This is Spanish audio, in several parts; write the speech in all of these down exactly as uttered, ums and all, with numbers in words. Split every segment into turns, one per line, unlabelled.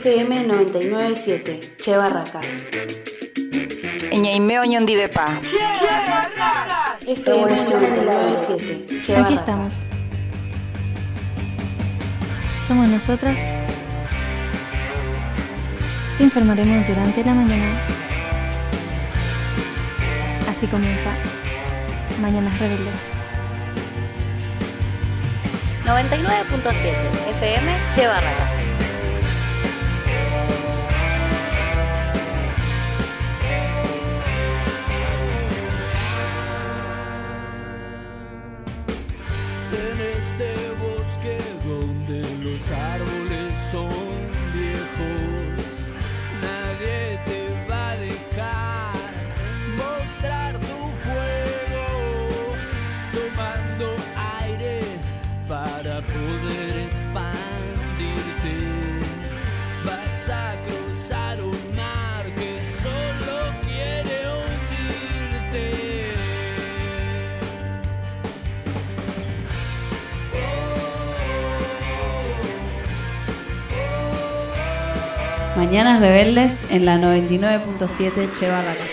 F M noventa y nueve punto siete, Che Barracas.
Ñaimeo Ñondivepa.
F M noventa y nueve punto siete, Che Barracas.
Aquí estamos. Somos nosotras. Te informaremos durante la mañana. Así comienza Mañanas Rebeldes.
noventa y nueve punto siete F M Che Barracas.
En este bosque donde los árboles son viejos, nadie te va a dejar mostrar tu fuego, tomando aire para poder expandirte. Vas a cruzar un mar que solo quiere hundirte.
Mañanas Rebeldes en la noventa y nueve punto siete Che Barracas.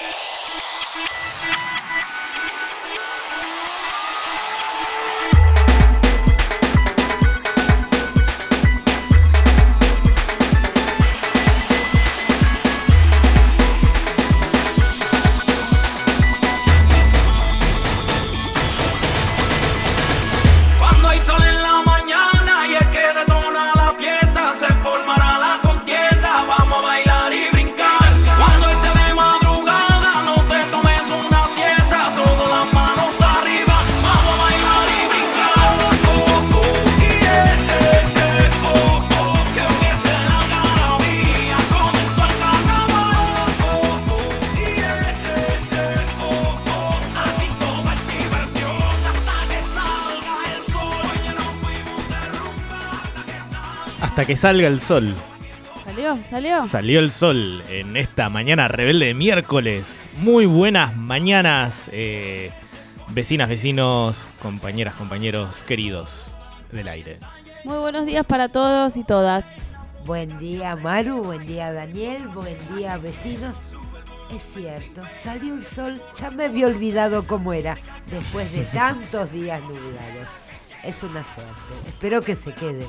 Cuando hay sol en la mañana y es que detona la fiesta, se formará la contienda, vamos a bailar y brincar. Cuando esté de madrugada, no te tomes una siesta, todas las manos arriba, vamos a bailar y brincar. Oh, oh, yeah, eh, eh, oh, oh, que empiece la algarabía, comenzó el carnaval. Oh, oh, yeah, eh, eh, oh, oh, aquí todo es diversión hasta que salga el sol. Oye, nos fuimos de rumba hasta que salga.
Hasta que salga el sol.
¿Salió? ¿Salió?
Salió el sol en esta mañana rebelde de miércoles. Muy buenas mañanas, eh, vecinas, vecinos, compañeras, compañeros, queridos del aire.
Muy buenos días para todos y todas.
Buen día Maru, buen día Daniel, buen día vecinos. Es cierto, salió el sol, ya me había olvidado cómo era, después de tantos días nublados. Es una suerte, espero que se quede.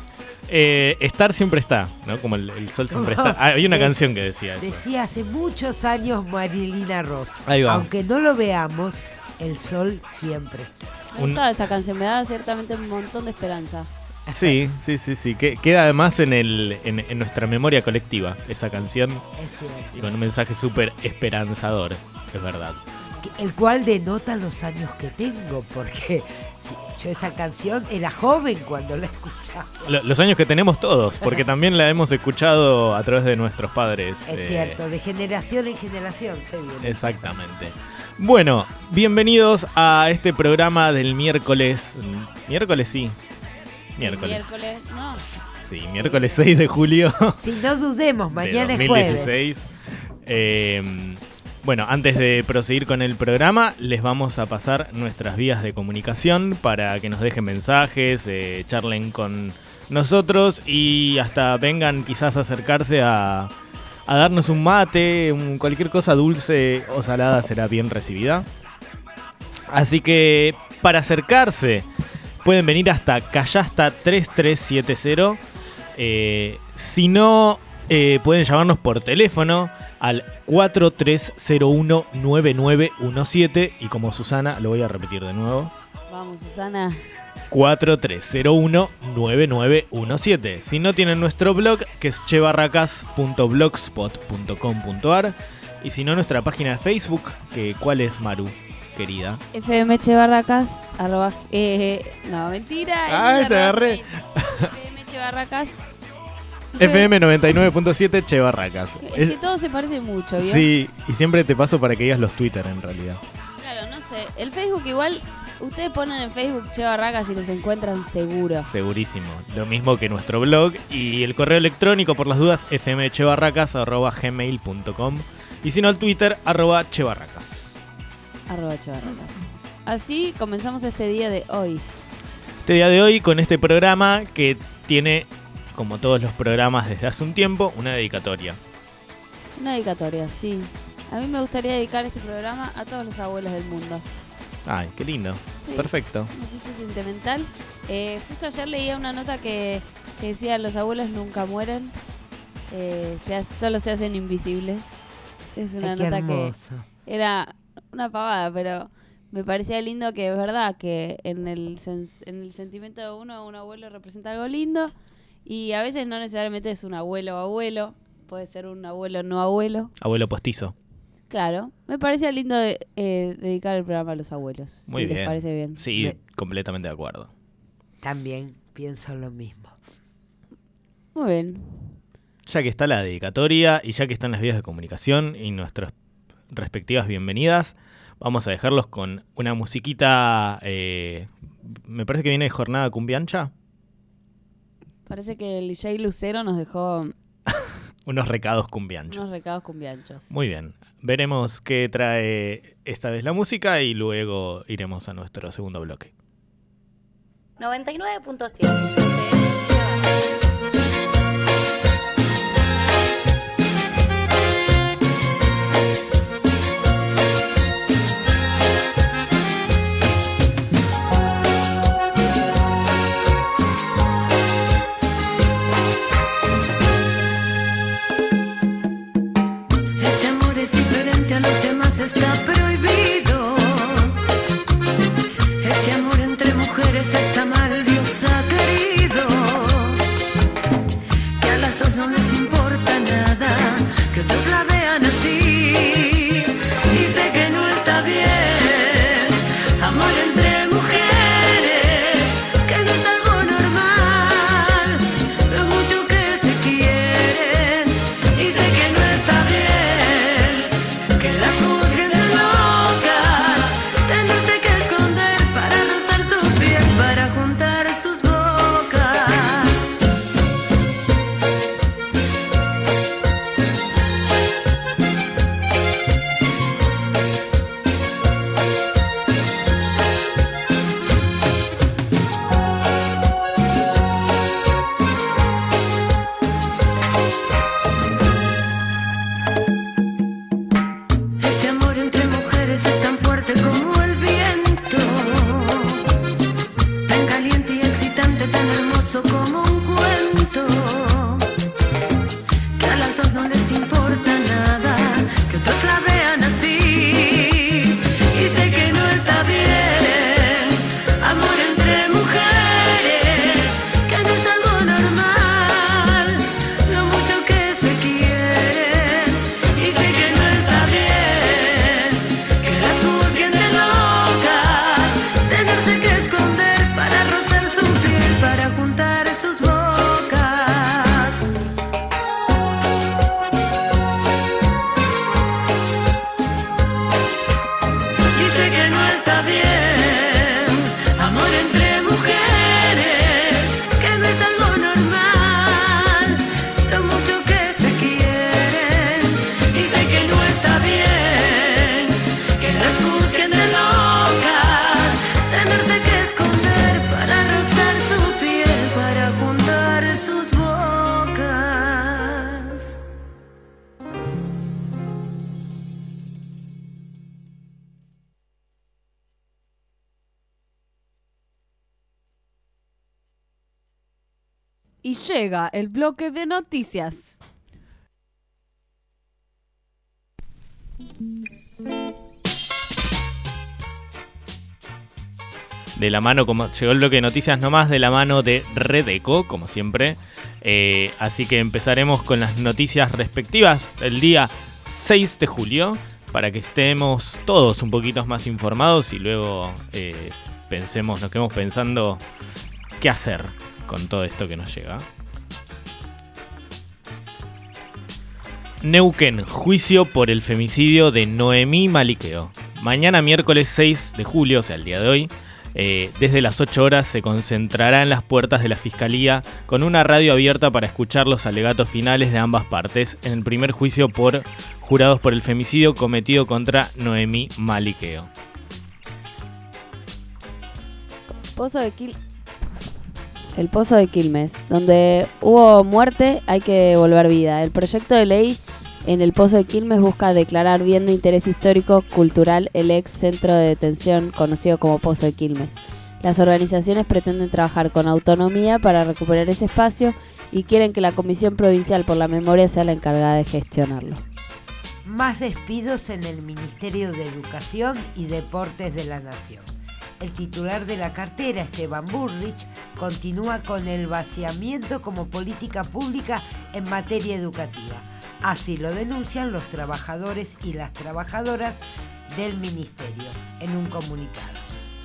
Eh, estar siempre está, ¿no? Como el, el sol siempre
No,
está. Ah, hay una
es-
canción que decía eso.
Decía hace muchos años Marilina Ross,
Ahí va.
aunque no lo veamos, el sol siempre está.
Me
Un-
gustaba esa canción, me da ciertamente un montón de esperanza.
Sí, sí, sí, sí. Que, queda además en, el, en, en nuestra memoria colectiva esa canción
Es cierto.
y con un mensaje súper esperanzador, es verdad.
Que- El cual denota los años que tengo, porque yo esa canción era joven cuando la escuchaba.
Lo- los años que tenemos todos, porque también la hemos escuchado a través de nuestros padres.
Es
eh,
cierto, de generación en generación se viene.
Exactamente. Bueno, bienvenidos a este programa del miércoles. ¿Miércoles? Sí. Miércoles.
El miércoles, no.
Sí, miércoles seis de julio
Si no dudemos, mañana
de
es jueves.
dos mil dieciséis. Eh, bueno, antes de proseguir con el programa, les vamos a pasar nuestras vías de comunicación para que nos dejen mensajes, eh, charlen con nosotros y hasta vengan quizás a acercarse a, a darnos un mate, un- cualquier cosa dulce o salada será bien recibida. Así que para acercarse pueden venir hasta Callasta tres tres siete cero. Eh, si no, eh, pueden llamarnos por teléfono al cuatro tres cero uno nueve nueve uno siete. Y como Susana, lo voy a repetir de nuevo.
Vamos, Susana.
cuatro tres cero uno nueve nueve uno siete. Si no, tienen nuestro blog, que es chebarracas punto blogspot punto com punto ar. Y si no, nuestra página de Facebook, que ¿cuál es, Maru, querida?
F M Che Barracas, arroba, eh, no, mentira.
Ah,
es
te
arroba-
agarré.
F M Che Barracas.
F M noventa y nueve punto siete Chebarracas.
Es que todo se parece mucho, ¿vio?
Sí, y siempre te paso para que digas los Twitter en realidad.
Claro, no sé. El Facebook igual, ustedes ponen en Facebook Che Barracas y los encuentran seguro.
Segurísimo. Lo mismo que nuestro blog y el correo electrónico por las dudas f m chebarracas arroba gmail punto com y si no el Twitter arroba chebarracas.
Arroba Che Barracas. Así comenzamos este día de hoy.
Este día de hoy con este programa que tiene como todos los programas desde hace un tiempo, una dedicatoria.
Una dedicatoria, sí. A mí me gustaría dedicar este programa a todos los abuelos del mundo.
Ay, qué lindo.
Sí,
Perfecto.
un oficio sentimental. Eh, justo ayer leía una nota que, que decía los abuelos nunca mueren, eh, se ha- solo se hacen invisibles. Es una
Ay, qué
nota que
hermoso.
era una pavada, pero me parecía lindo que es verdad que en el, sens- en el sentimiento de uno, un abuelo representa algo lindo y a veces no necesariamente es un abuelo o abuelo, puede ser un abuelo no abuelo.
Abuelo postizo.
Claro, me parecía lindo de- eh, dedicar el programa a los abuelos.
Muy
si
bien.
les parece bien.
Sí,
Me-
completamente de acuerdo.
También pienso lo mismo.
Muy bien.
Ya que está la dedicatoria y ya que están las vías de comunicación y nuestras respectivas bienvenidas, vamos a dejarlos con una musiquita, eh, me parece que viene de Jornada Cumbiancha,
Parece que el D J Lucero nos dejó
unos recados cumbianchos.
unos recados cumbianchos.
Muy bien, veremos qué trae esta vez la música y luego iremos a nuestro segundo bloque.
noventa y nueve punto siete F M
Ese amor es diferente a los demás, está prohibido. Ese amor entre mujeres está mal, Dios ha querido. Que a las dos no les importa nada, que otros la vean así. Y sé que no está bien, amor entre mujeres, que no es algo normal, lo mucho que se quieren. Y sé que no está bien, que las juzguen de locas, tendrse que esconder para rozar su piel, para juntar sus bocas. Ese amor entre mujeres es tan fuerte como el viento, tan caliente y excitante, tan hermoso como un cuento, que a las dos no les importa nada, que otros la vean así. Y sé que no está bien, amor entre mujeres, que no es algo normal, lo mucho que se quieren. Y sé que no está bien, que las juzguen de locas, tenerse que esconder para rozar su piel, para juntar sus bocas. Y sé que no está bien, amor entre mujeres, que no es algo normal, lo mucho que se quieren. Y sé que no está bien, que las juzguen de locas, tenerse que esconder para rozar su piel, para juntar sus bocas.
Y llega el bloque de noticias.
De la mano, como llegó el bloque de noticias nomás, de la mano de Redeco, como siempre. Eh, así que empezaremos con las noticias respectivas del día seis de julio, para que estemos todos un poquito más informados y luego eh, pensemos, nos quedemos pensando qué hacer con todo esto que nos llega. Neuquén, juicio por el femicidio de Noemí Maliqueo. Mañana miércoles seis de julio, o sea el día de hoy, eh, desde las ocho horas se concentrará en las puertas de la Fiscalía con una radio abierta para escuchar los alegatos finales de ambas partes en el primer juicio por jurados por el femicidio cometido contra Noemí Maliqueo.
Pozo de Quil... El Pozo de Quilmes. Donde hubo muerte hay que devolver vida. El proyecto de ley en el Pozo de Quilmes busca declarar bien de interés histórico cultural el ex centro de detención conocido como Pozo de Quilmes. Las organizaciones pretenden trabajar con autonomía para recuperar ese espacio y quieren que la Comisión Provincial por la Memoria sea la encargada de gestionarlo.
Más despidos en el Ministerio de Educación y Deportes de la Nación. El titular de la cartera, Esteban Burrich, continúa con el vaciamiento como política pública en materia educativa. Así lo denuncian los trabajadores y las trabajadoras del ministerio en un comunicado.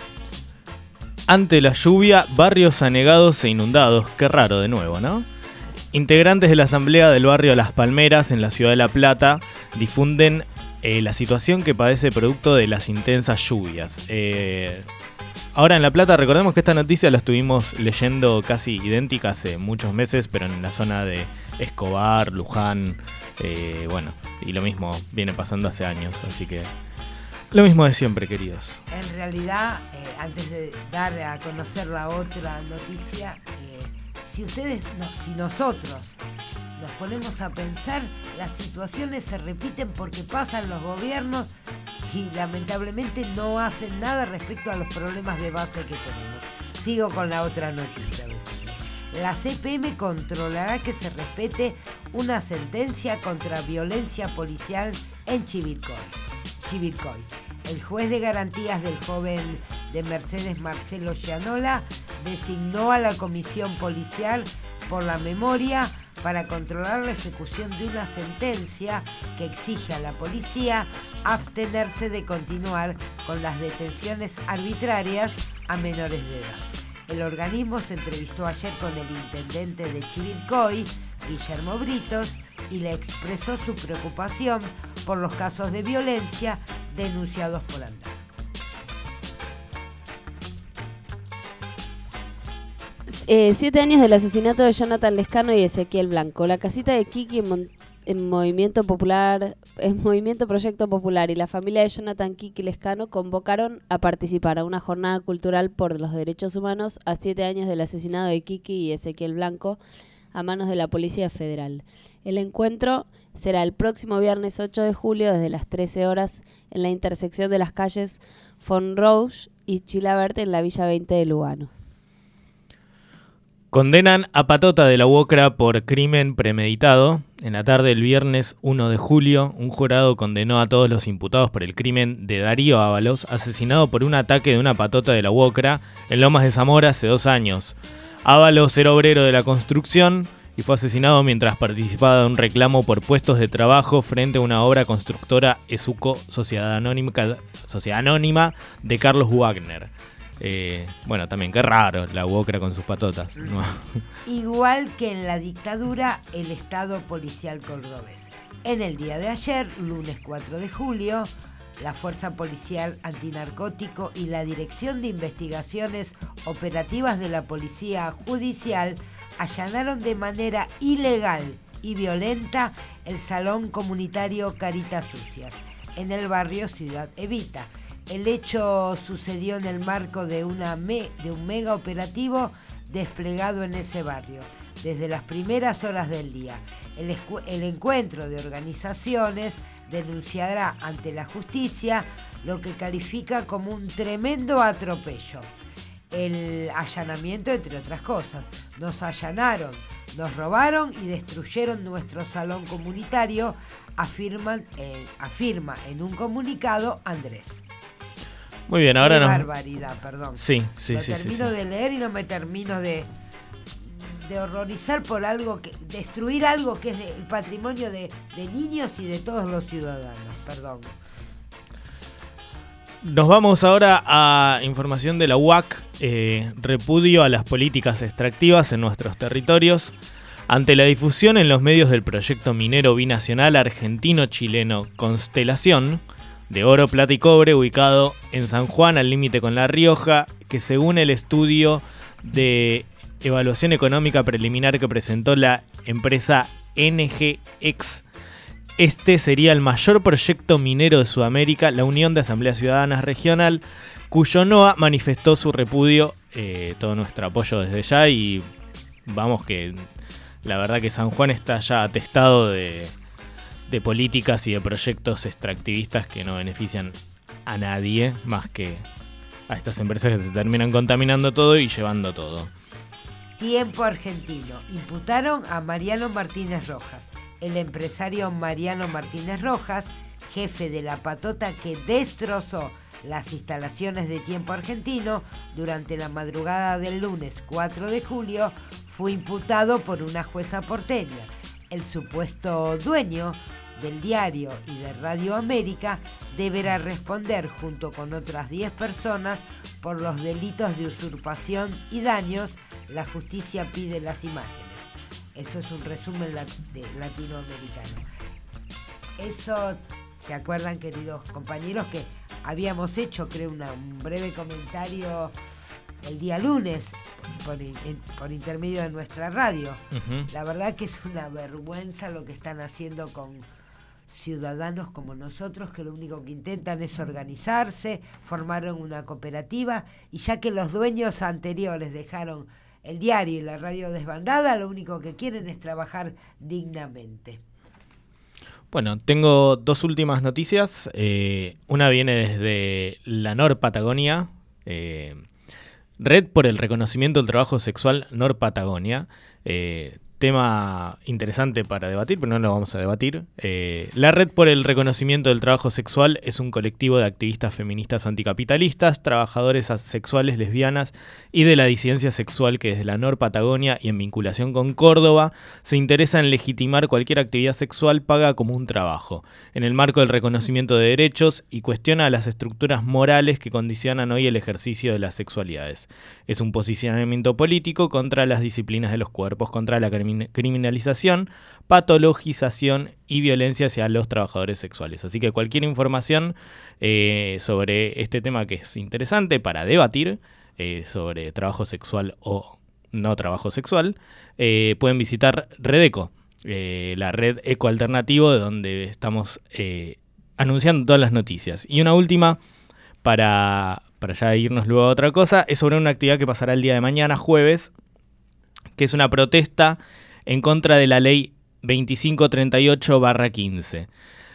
Ante la lluvia, barrios anegados e inundados. Qué raro de nuevo, ¿no? Integrantes de la asamblea del barrio Las Palmeras en la ciudad de La Plata difunden eh, la situación que padece producto de las intensas lluvias. Eh, ahora en La Plata, recordemos que esta noticia la estuvimos leyendo casi idéntica hace muchos meses, pero en la zona de Escobar, Luján, eh, bueno, y lo mismo viene pasando hace años, así que lo mismo de siempre, queridos.
En realidad, eh, antes de dar a conocer la otra noticia, eh, si ustedes, no, si nosotros nos ponemos a pensar, las situaciones se repiten porque pasan los gobiernos y lamentablemente no hacen nada respecto a los problemas de base que tenemos. Sigo con la otra noticia. La C P M controlará que se respete una sentencia contra violencia policial en Chivilcoy. Chivilcoy. El juez de garantías del joven de Mercedes, Marcelo Gianola, designó a la Comisión Policial por la Memoria para controlar la ejecución de una sentencia que exige a la policía abstenerse de continuar con las detenciones arbitrarias a menores de edad. El organismo se entrevistó ayer con el intendente de Chivilcoy, Guillermo Britos, y le expresó su preocupación por los casos de violencia denunciados por Andar.
Eh, siete años del asesinato de Jonathan Lescano y Ezequiel Blanco. La casita de Kiki en, Mon- en Movimiento Popular, en Movimiento Proyecto Popular y la familia de Jonathan Kiki Lescano convocaron a participar a una jornada cultural por los derechos humanos a siete años del asesinado de Kiki y Ezequiel Blanco a manos de la Policía Federal. El encuentro será el próximo viernes ocho de julio desde las trece horas en la intersección de las calles Fonrouge y Chilabert en la Villa veinte de Lugano.
Condenan a Patota de la Uocra por crimen premeditado. En la tarde del viernes uno de julio, un jurado condenó a todos los imputados por el crimen de Darío Ábalos, asesinado por un ataque de una patota de la Uocra en Lomas de Zamora hace dos años. Ábalos era obrero de la construcción y fue asesinado mientras participaba de un reclamo por puestos de trabajo frente a una obra constructora Esuco, Sociedad Anónima, Sociedad Anónima de Carlos Wagner. Eh, bueno, también qué raro la Uocra con sus patotas, ¿no?
Igual que en la dictadura, el Estado policial cordobés. En el día de ayer, lunes cuatro de julio, la Fuerza Policial Antinarcótico y la Dirección de Investigaciones Operativas de la Policía Judicial allanaron de manera ilegal y violenta el Salón Comunitario Caritas Sucias, en el barrio Ciudad Evita. El hecho sucedió en el marco de, una me, de un mega operativo desplegado en ese barrio desde las primeras horas del día. El, escu- el encuentro de organizaciones denunciará ante la justicia lo que califica como un tremendo atropello. El allanamiento, entre otras cosas. Nos allanaron, nos robaron y destruyeron nuestro salón comunitario, afirman, eh, afirma en un comunicado Andrés.
Muy bien, ahora
Qué
nos...
barbaridad, perdón.
Sí, sí,
Lo
sí.
termino
sí, sí.
de leer y no me termino de, de horrorizar por algo que... Destruir algo que es el patrimonio de, de niños y de todos los ciudadanos, perdón.
Nos vamos ahora a información de la U A C, eh, repudio a las políticas extractivas en nuestros territorios. Ante la difusión en los medios del proyecto minero binacional argentino-chileno Constelación, de oro, plata y cobre, ubicado en San Juan, al límite con La Rioja, que según el estudio de evaluación económica preliminar que presentó la empresa N G X, este sería el mayor proyecto minero de Sudamérica. La Unión de Asambleas Ciudadanas Regional cuyo N O A manifestó su repudio, eh, todo nuestro apoyo desde ya, y vamos que la verdad que San Juan está ya atestado de, de políticas y de proyectos extractivistas que no benefician a nadie más que a estas empresas que se terminan contaminando todo y llevando todo.
Tiempo argentino. Imputaron a Mariano Martínez Rojas. El empresario Mariano Martínez Rojas, jefe de la patota que destrozó las instalaciones de Tiempo Argentino durante la madrugada del lunes cuatro de julio, fue imputado por una jueza porteña. El supuesto dueño del diario y de Radio América deberá responder junto con otras diez personas por los delitos de usurpación y daños. La justicia pide las imágenes. Eso es un resumen lat- de latinoamericano. Eso, ¿se acuerdan, queridos compañeros, que habíamos hecho, creo, una, un breve comentario el día lunes por, in- por intermedio de nuestra radio?
Uh-huh.
La verdad que es una vergüenza lo que están haciendo con ciudadanos como nosotros, que lo único que intentan es organizarse, formaron una cooperativa, y ya que los dueños anteriores dejaron el diario y la radio desbandada, lo único que quieren es trabajar dignamente.
Bueno, tengo dos últimas noticias. Eh, una viene desde la Nor Patagonia, eh, Red por el Reconocimiento del Trabajo Sexual Nor Patagonia. Eh, tema interesante para debatir, pero no lo vamos a debatir. Eh, la Red por el Reconocimiento del Trabajo Sexual es un colectivo de activistas feministas anticapitalistas, trabajadores sexuales lesbianas y de la disidencia sexual que desde la Nor Patagonia y en vinculación con Córdoba se interesa en legitimar cualquier actividad sexual paga como un trabajo, en el marco del reconocimiento de derechos, y cuestiona las estructuras morales que condicionan hoy el ejercicio de las sexualidades. Es un posicionamiento político contra las disciplinas de los cuerpos, contra la criminalización, patologización y violencia hacia los trabajadores sexuales. Así que cualquier información eh, sobre este tema, que es interesante para debatir, eh, sobre trabajo sexual o no trabajo sexual, eh, pueden visitar Redeco, eh, la red ecoalternativo, de donde estamos eh, anunciando todas las noticias. Y una última, para, para ya irnos luego a otra cosa, es sobre una actividad que pasará el día de mañana, jueves, que es una protesta en contra de la ley veinticinco treinta y ocho barra quince,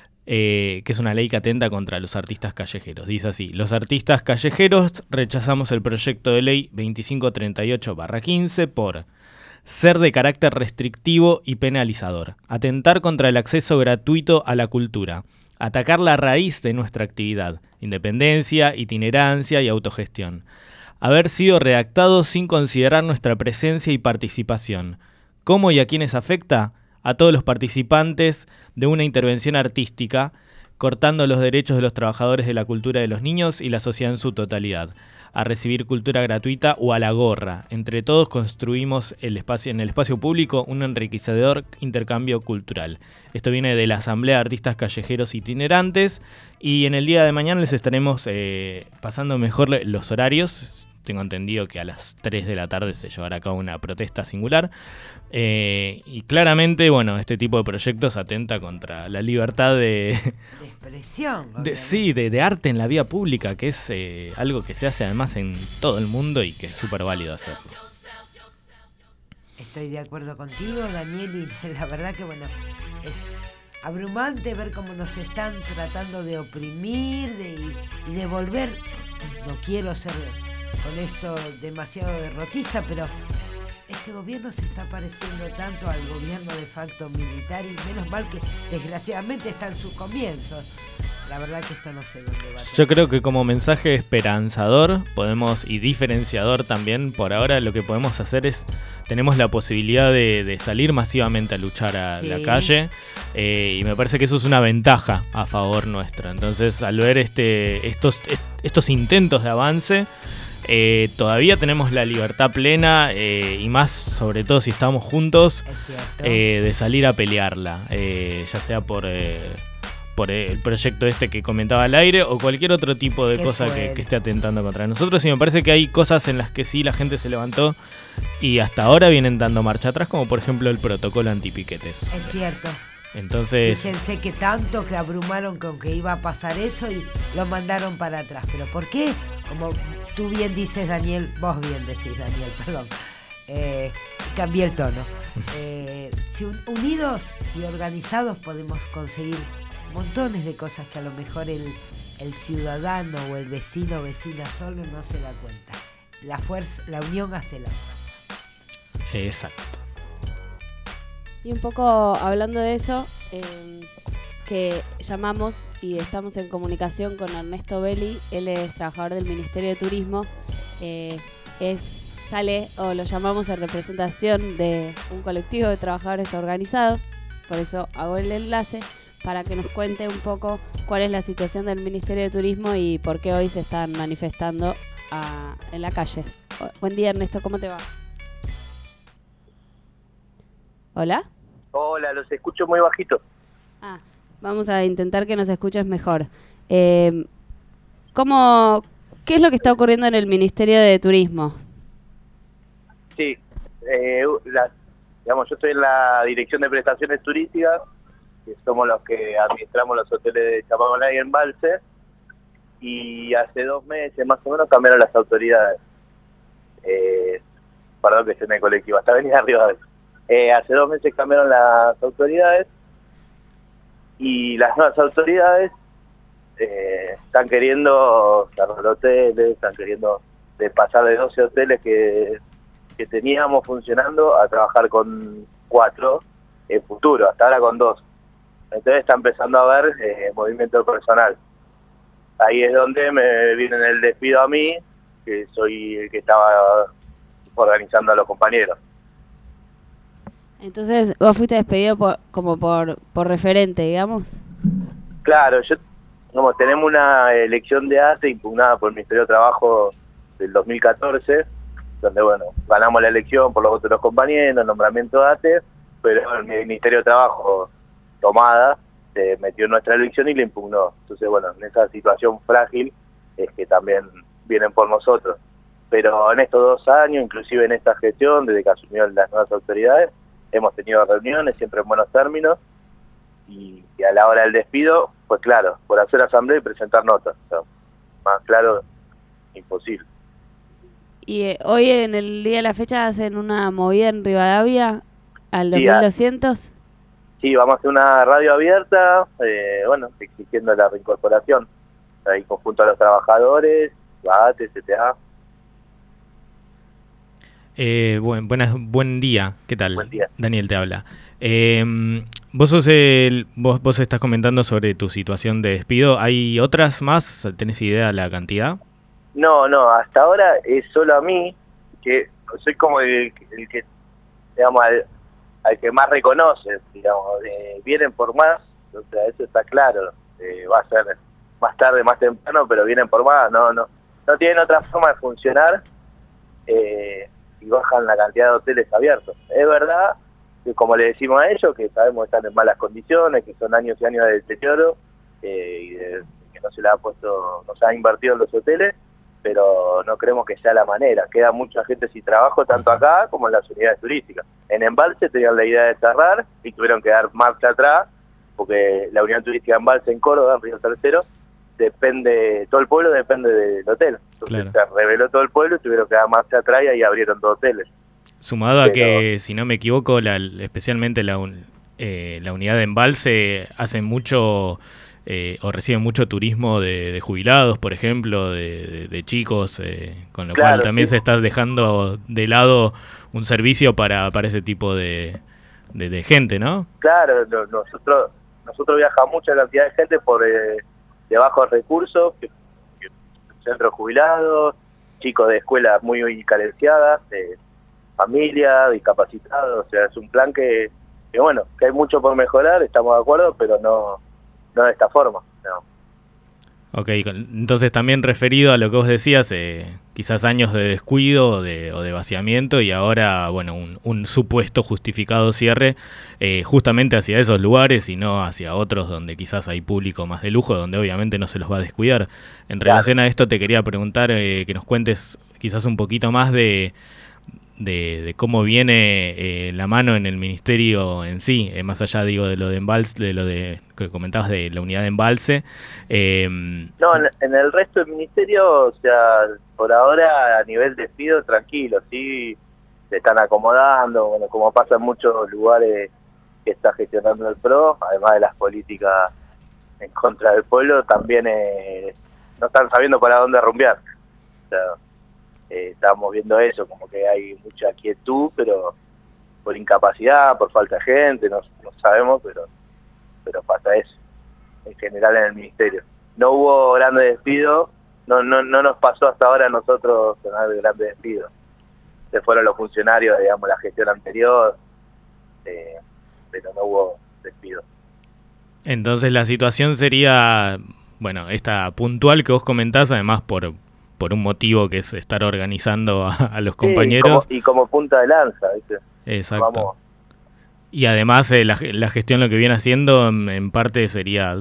eh, que es una ley que atenta contra los artistas callejeros. Dice así: los artistas callejeros rechazamos el proyecto de ley veinticinco treinta y ocho barra quince por ser de carácter restrictivo y penalizador, atentar contra el acceso gratuito a la cultura, atacar la raíz de nuestra actividad, independencia, itinerancia y autogestión, haber sido redactado sin considerar nuestra presencia y participación. ¿Cómo y a quiénes afecta? A todos los participantes de una intervención artística, cortando los derechos de los trabajadores de la cultura de los niños y la sociedad en su totalidad, a recibir cultura gratuita o a la gorra. Entre todos construimos el espacio, en el espacio público, un enriquecedor intercambio cultural. Esto viene de la Asamblea de Artistas Callejeros Itinerantes, y en el día de mañana les estaremos eh, pasando mejor los horarios. Tengo entendido que a las tres de la tarde se llevará a cabo una protesta singular. Eh, y claramente, bueno, este tipo de proyectos atenta contra la libertad de...
De expresión.
de, sí, de, de arte en la vía pública, que es eh, algo que se hace además en todo el mundo y que es súper válido hacerlo.
Estoy de acuerdo contigo, Daniel, y la verdad que, bueno, es abrumante ver cómo nos están tratando de oprimir de, y de volver. No quiero ser con esto demasiado derrotista, pero este gobierno se está pareciendo tanto al gobierno de facto militar, y menos mal que desgraciadamente está en sus comienzos. La verdad que esto no sé dónde va a terminar.
Yo creo que como mensaje esperanzador podemos, y diferenciador también, por ahora lo que podemos hacer es, tenemos la posibilidad de, de salir masivamente a luchar a sí. la calle, eh, y me parece que eso es una ventaja a favor nuestra. Entonces, al ver este estos, estos intentos de avance, Eh, todavía tenemos la libertad plena, eh, y más sobre todo si estamos juntos, eh, de salir a pelearla, eh, ya sea por, eh, por el proyecto este que comentaba al aire o cualquier otro tipo de cosa que, que esté atentando contra nosotros. Y me parece que hay cosas en las que sí la gente se levantó y hasta ahora vienen dando marcha atrás, como por ejemplo el protocolo antipiquetes.
Es cierto.
Entonces,
Fíjense que tanto que abrumaron con que iba a pasar eso y lo mandaron para atrás. ¿Pero por qué? Como tú bien dices, Daniel, vos bien decís, Daniel, perdón. Eh, cambié el tono. Eh, si un- unidos y organizados podemos conseguir montones de cosas que a lo mejor el, el ciudadano o el vecino o vecina solo no se da cuenta. La fuerza, la unión hace la fuerza.
exacto.
Y un poco hablando de eso, eh, que llamamos y estamos en comunicación con Ernesto Belli, él es trabajador del Ministerio de Turismo, eh, es, sale o lo llamamos en representación de un colectivo de trabajadores organizados, por eso hago el enlace, para que nos cuente un poco cuál es la situación del Ministerio de Turismo y por qué hoy se están manifestando a, en la calle. O- buen día, Ernesto, ¿cómo te va? ¿Hola?
Hola, los escucho muy bajito.
Ah, vamos a intentar que nos escuches mejor. Eh, ¿cómo, ¿Qué es lo que está ocurriendo en el Ministerio de Turismo?
Sí, eh, la- digamos, yo estoy en la Dirección de Prestaciones Turísticas, que somos los que administramos los hoteles de Chapamolay y Embalse, y hace dos meses más o menos cambiaron las autoridades. Eh, perdón que esté en el colectivo, hasta venir arriba de eso. Eh, hace dos meses cambiaron las autoridades y las nuevas autoridades eh, están queriendo cerrar hoteles, están queriendo de pasar de doce hoteles que, que teníamos funcionando a trabajar con cuatro en futuro, hasta ahora con dos. Entonces está empezando a haber eh, movimiento personal. Ahí es donde me viene el despido a mí, que soy el que estaba organizando a los compañeros.
Entonces, vos fuiste despedido por, como por, por referente, digamos.
Claro, yo como tenemos una elección de A T E impugnada por el Ministerio de Trabajo del dos mil catorce, donde bueno, ganamos la elección por los votos de los compañeros, nombramiento de A T E, pero el Ministerio de Trabajo tomada se metió en nuestra elección y la impugnó. Entonces bueno, en esa situación frágil es que también vienen por nosotros. Pero en estos dos años, inclusive en esta gestión, desde que asumieron las nuevas autoridades, hemos tenido reuniones siempre en buenos términos y, y a la hora del despido, pues claro, por hacer asamblea y presentar notas. O sea, más claro, imposible.
Y eh, hoy en el día de la fecha hacen una movida en Rivadavia al
Sí,
dos mil doscientos.
Sí, vamos a hacer una radio abierta, eh, bueno, exigiendo la reincorporación, ahí conjunto a los trabajadores, la A T E, C T A.
Eh, buen, buenas, buen día, ¿qué tal?
Buen día.
Daniel te habla. Eh, vos sos el, vos, vos estás comentando sobre tu situación de despido. ¿Hay otras más? ¿Tenés idea de la cantidad?
No, no, hasta ahora es solo a mí, que soy como el, el que, digamos, al, al que más reconoce, digamos, eh, vienen por más, o sea, eso está claro, eh, va a ser más tarde, más temprano, pero vienen por más, no, no, no tienen otra forma de funcionar, eh, y bajan la cantidad de hoteles abiertos. Es verdad que como le decimos a ellos, que sabemos que están en malas condiciones, que son años y años de deterioro, eh, y de, que no se le ha puesto, no se ha invertido en los hoteles, pero no creemos que sea la manera. Queda mucha gente sin trabajo, tanto acá como en las unidades turísticas. En Embalse tenían la idea de cerrar y tuvieron que dar marcha atrás, porque la unidad turística de Embalse en Córdoba, en Río Tercero, depende, todo el pueblo depende del hotel. Entonces
Claro.
se reveló todo el pueblo y tuvieron que dar marcha atrás y ahí abrieron dos hoteles.
Sumado a
Pero-
que, si no me equivoco, la, especialmente la, un- eh, la unidad de Embalse hace mucho eh, o recibe mucho turismo de, de jubilados, por ejemplo, de, de- de chicos, eh, con lo
Claro,
cual también
sí.
se está dejando de lado un servicio para, para ese tipo de, de, de gente, ¿no?
Claro, no- nosotros nosotros viaja mucha cantidad de gente por eh, de bajos recursos, que, que centros jubilados, chicos de escuelas muy, muy carenciadas, eh, familia, discapacitados, o sea, es un plan que, que bueno, que hay mucho por mejorar, estamos de acuerdo, pero no, no de esta forma, no.
Ok, con- entonces también referido a lo que vos decías, eh, quizás años de descuido o de, o de vaciamiento y ahora, bueno, un, un supuesto justificado cierre eh, justamente hacia esos lugares y no hacia otros donde quizás hay público más de lujo, donde obviamente no se los va a descuidar. En
Claro.
relación a esto te quería preguntar eh, que nos cuentes quizás un poquito más de, de, de cómo viene eh, la mano en el ministerio en sí, eh, más allá digo de lo de embalse, de lo de que comentabas de la unidad de embalse. Eh,
no, en, en el resto del ministerio, o sea, por ahora a nivel despido tranquilo, sí, se están acomodando, bueno, como pasa en muchos lugares que está gestionando el P R O, además de las políticas en contra del pueblo, también eh, no están sabiendo para dónde rumbear. O sea, eh, estamos viendo eso, como que hay mucha quietud, pero por incapacidad, por falta de gente, no, no sabemos, pero pero pasa eso, en general en el ministerio. No hubo grandes despidos, no no no nos pasó hasta ahora a nosotros tener grandes despidos. Se fueron los funcionarios, digamos, la gestión anterior, eh, pero no hubo despido.
Entonces la situación sería, bueno, esta puntual que vos comentás, además por por un motivo que es estar organizando a, a los compañeros.
Sí, como, y como punta de lanza, ¿viste?
Exacto.
Vamos.
Y además eh, la, la gestión lo que viene haciendo en, en parte sería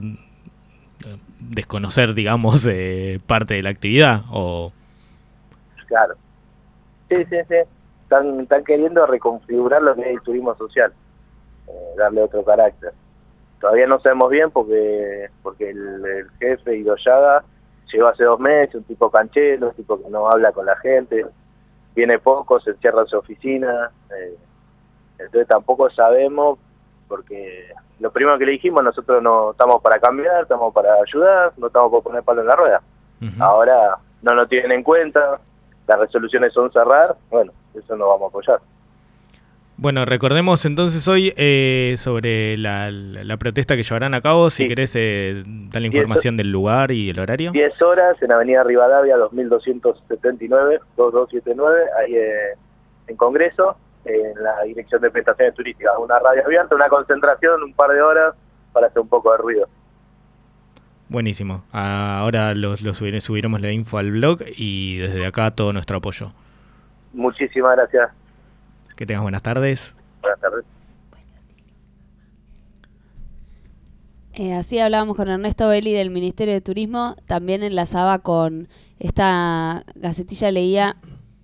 desconocer, digamos, eh, parte de la actividad, o...
Claro. Sí, sí, sí. Están, están queriendo reconfigurar lo que es el turismo social, eh, darle otro carácter. Todavía no sabemos bien porque porque el, el jefe Idoyaga llegó hace dos meses, un tipo canchero, un tipo que no habla con la gente, viene poco, se encierra en su oficina, eh, entonces tampoco sabemos, porque lo primero que le dijimos, nosotros no estamos para cambiar, estamos para ayudar, no estamos para poner palo en la rueda. Uh-huh. Ahora no nos tienen en cuenta, las resoluciones son cerrar, bueno, eso no vamos a apoyar.
Bueno, recordemos entonces hoy eh, sobre la, la, la protesta que llevarán a cabo, si sí. querés eh, dar la información del lugar y el horario.
diez horas en Avenida Rivadavia, dos mil doscientos setenta y nueve, dos dos siete nueve, ahí eh, en Congreso, eh, en la Dirección de Prestaciones Turísticas. Una radio abierta, una concentración, un par de horas para hacer un poco de ruido.
Buenísimo. Ahora lo, lo subir, subiremos la info al blog y desde acá todo nuestro apoyo.
Muchísimas gracias.
Que tengas buenas tardes.
Buenas tardes.
Eh, así hablábamos con Ernesto Belli del Ministerio de Turismo. También enlazaba con esta gacetilla, leía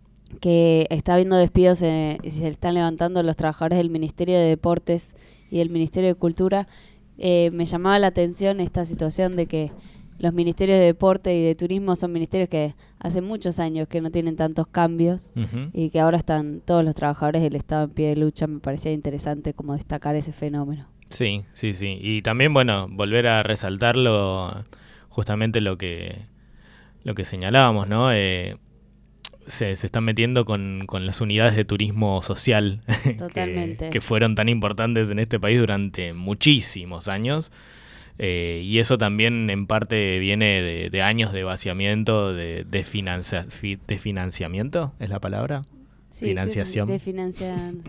que está habiendo despidos eh, y se están levantando los trabajadores del Ministerio de Deportes y del Ministerio de Cultura. Eh, me llamaba la atención esta situación de que los ministerios de deporte y de turismo son ministerios que hace muchos años que no tienen tantos cambios uh-huh. y que ahora están todos los trabajadores del Estado en pie de lucha. Me parecía interesante como destacar ese fenómeno.
Sí, sí, sí. Y también, bueno, volver a resaltarlo, justamente lo que lo que señalábamos, ¿no? Eh, se, se están metiendo con, con las unidades de turismo social
Totalmente.
que, que fueron tan importantes en este país durante muchísimos años. Eh, y eso también en parte viene de, de años de vaciamiento, de, de, financia, fi, de financiamiento, ¿es la palabra?
Sí,
financiación.
De financiación.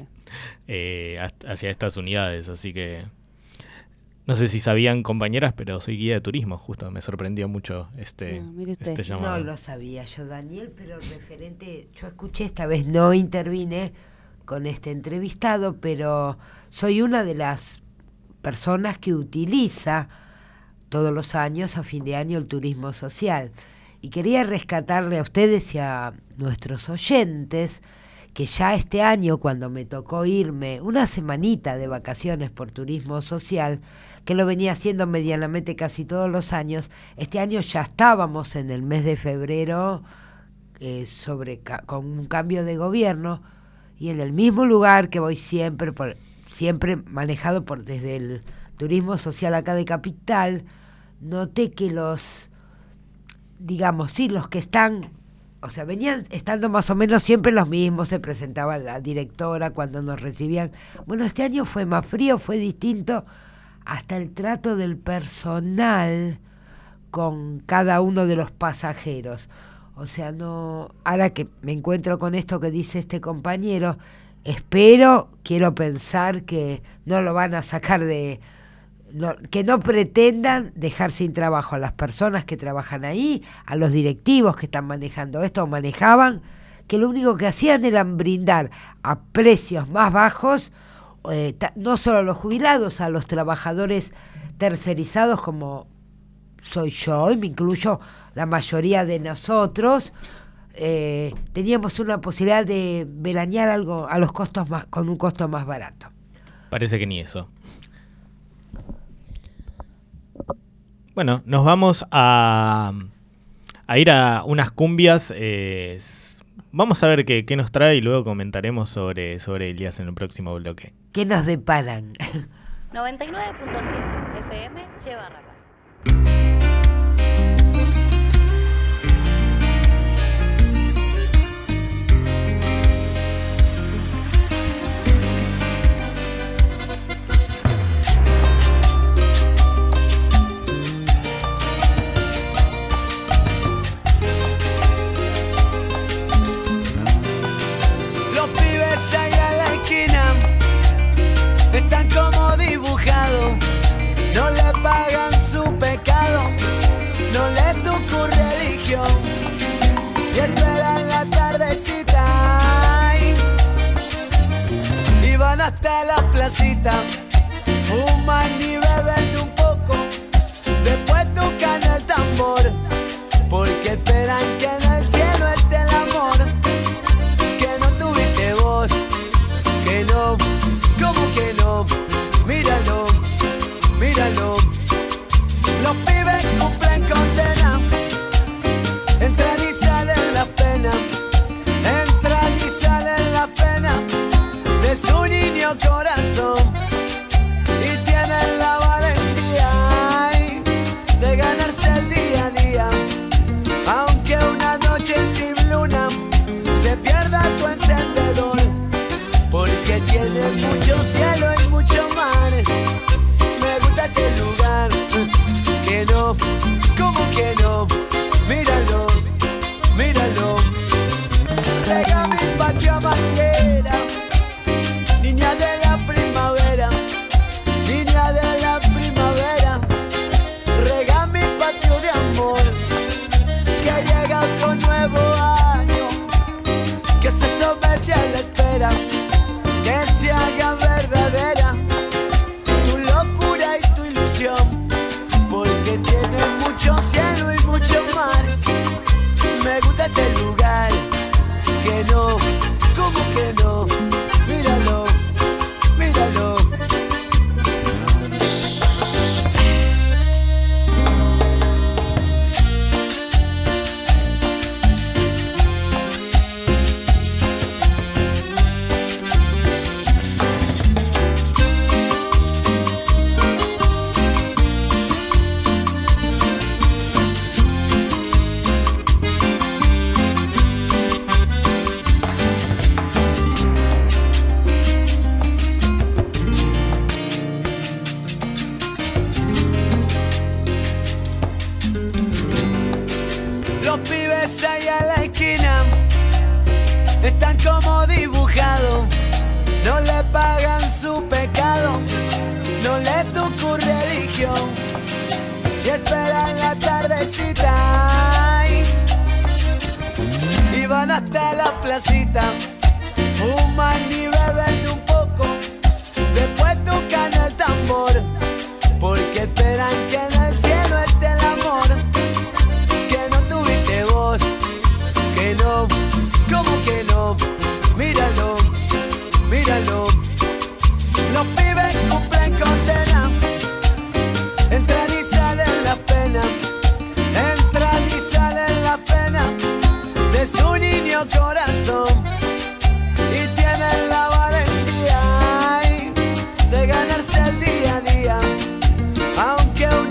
eh, hacia estas unidades, así que no sé si sabían, compañeras, pero soy guía de turismo, justo me sorprendió mucho este,
no, mire usted.
este llamado.
No lo sabía yo, Daniel, pero referente, yo escuché, esta vez no intervine con este entrevistado, pero soy una de las personas que utiliza todos los años, a fin de año, el turismo social. Y quería rescatarle a ustedes y a nuestros oyentes que ya este año, cuando me tocó irme una semanita de vacaciones por turismo social, que lo venía haciendo medianamente casi todos los años, este año ya estábamos en el mes de febrero eh, sobre con un cambio de gobierno, y en el mismo lugar que voy siempre por siempre manejado por desde el turismo social acá de Capital, noté que los, digamos, sí, los que están, o sea, venían estando más o menos siempre los mismos, se presentaba la directora cuando nos recibían. Bueno, este año fue más frío, fue distinto, hasta el trato del personal con cada uno de los pasajeros. O sea, no, ahora que me encuentro con esto que dice este compañero, espero, quiero pensar que no lo van a sacar de... No, que no pretendan dejar sin trabajo a las personas que trabajan ahí, a los directivos que están manejando esto o manejaban, que lo único que hacían era brindar a precios más bajos, eh, ta, no solo a los jubilados, a los trabajadores tercerizados como soy yo, y me incluyo la mayoría de nosotros, eh, teníamos una posibilidad de veranear algo a los costos más, con un costo más barato.
Parece que ni eso. Bueno, nos vamos a, a ir a unas cumbias. Eh, vamos a ver qué, qué nos trae y luego comentaremos sobre, sobre Elías en el próximo bloque.
¿Qué nos deparan?
noventa y nueve punto siete F M Che Barracas.
Están como dibujados, no le pagan su pecado, no le tocó religión, y esperan la tardecita y van hasta la placita, fuman y beben un poco, después tocan el tambor, porque esperan que en el cielo esté el amor, que no tuviste vos, que no. ¿Cómo que no? Míralo, míralo. Los pibes cumplen condena, entran y salen la pena, entran y salen la pena de su niño corazón y tienen la valentía ay, de ganarse el día a día, aunque una noche sin luna se pierda tu encendedor. Porque tiene mucho cielo y mucho mar. Me gusta este lugar. Que no, ¿cómo que no? Míralo, míralo. Rega mi patio a manguera, niña de la primavera, niña de la primavera. Rega mi patio de amor, que llega otro nuevo año, que se somete a la espera. Que se haga verdadera tu locura y tu ilusión, porque tiene mucho cielo y mucho mar. Me gusta este lugar, que no, ¿cómo que no? Míralo, míralo. Están como dibujados, no le pagan su pecado, no le tocó religión, y esperan la tardecita y van hasta la placita, fuman y beben un poco, después tocan el tambor, porque esperan que en el cielo esté el amor, que no tuviste vos, que no. ¿Cómo que no? Míralo, míralo. Los pibes cumplen condena, entran y salen la pena, entran y salen la pena de su niño corazón y tienen la valentía ay, de ganarse el día a día, aunque un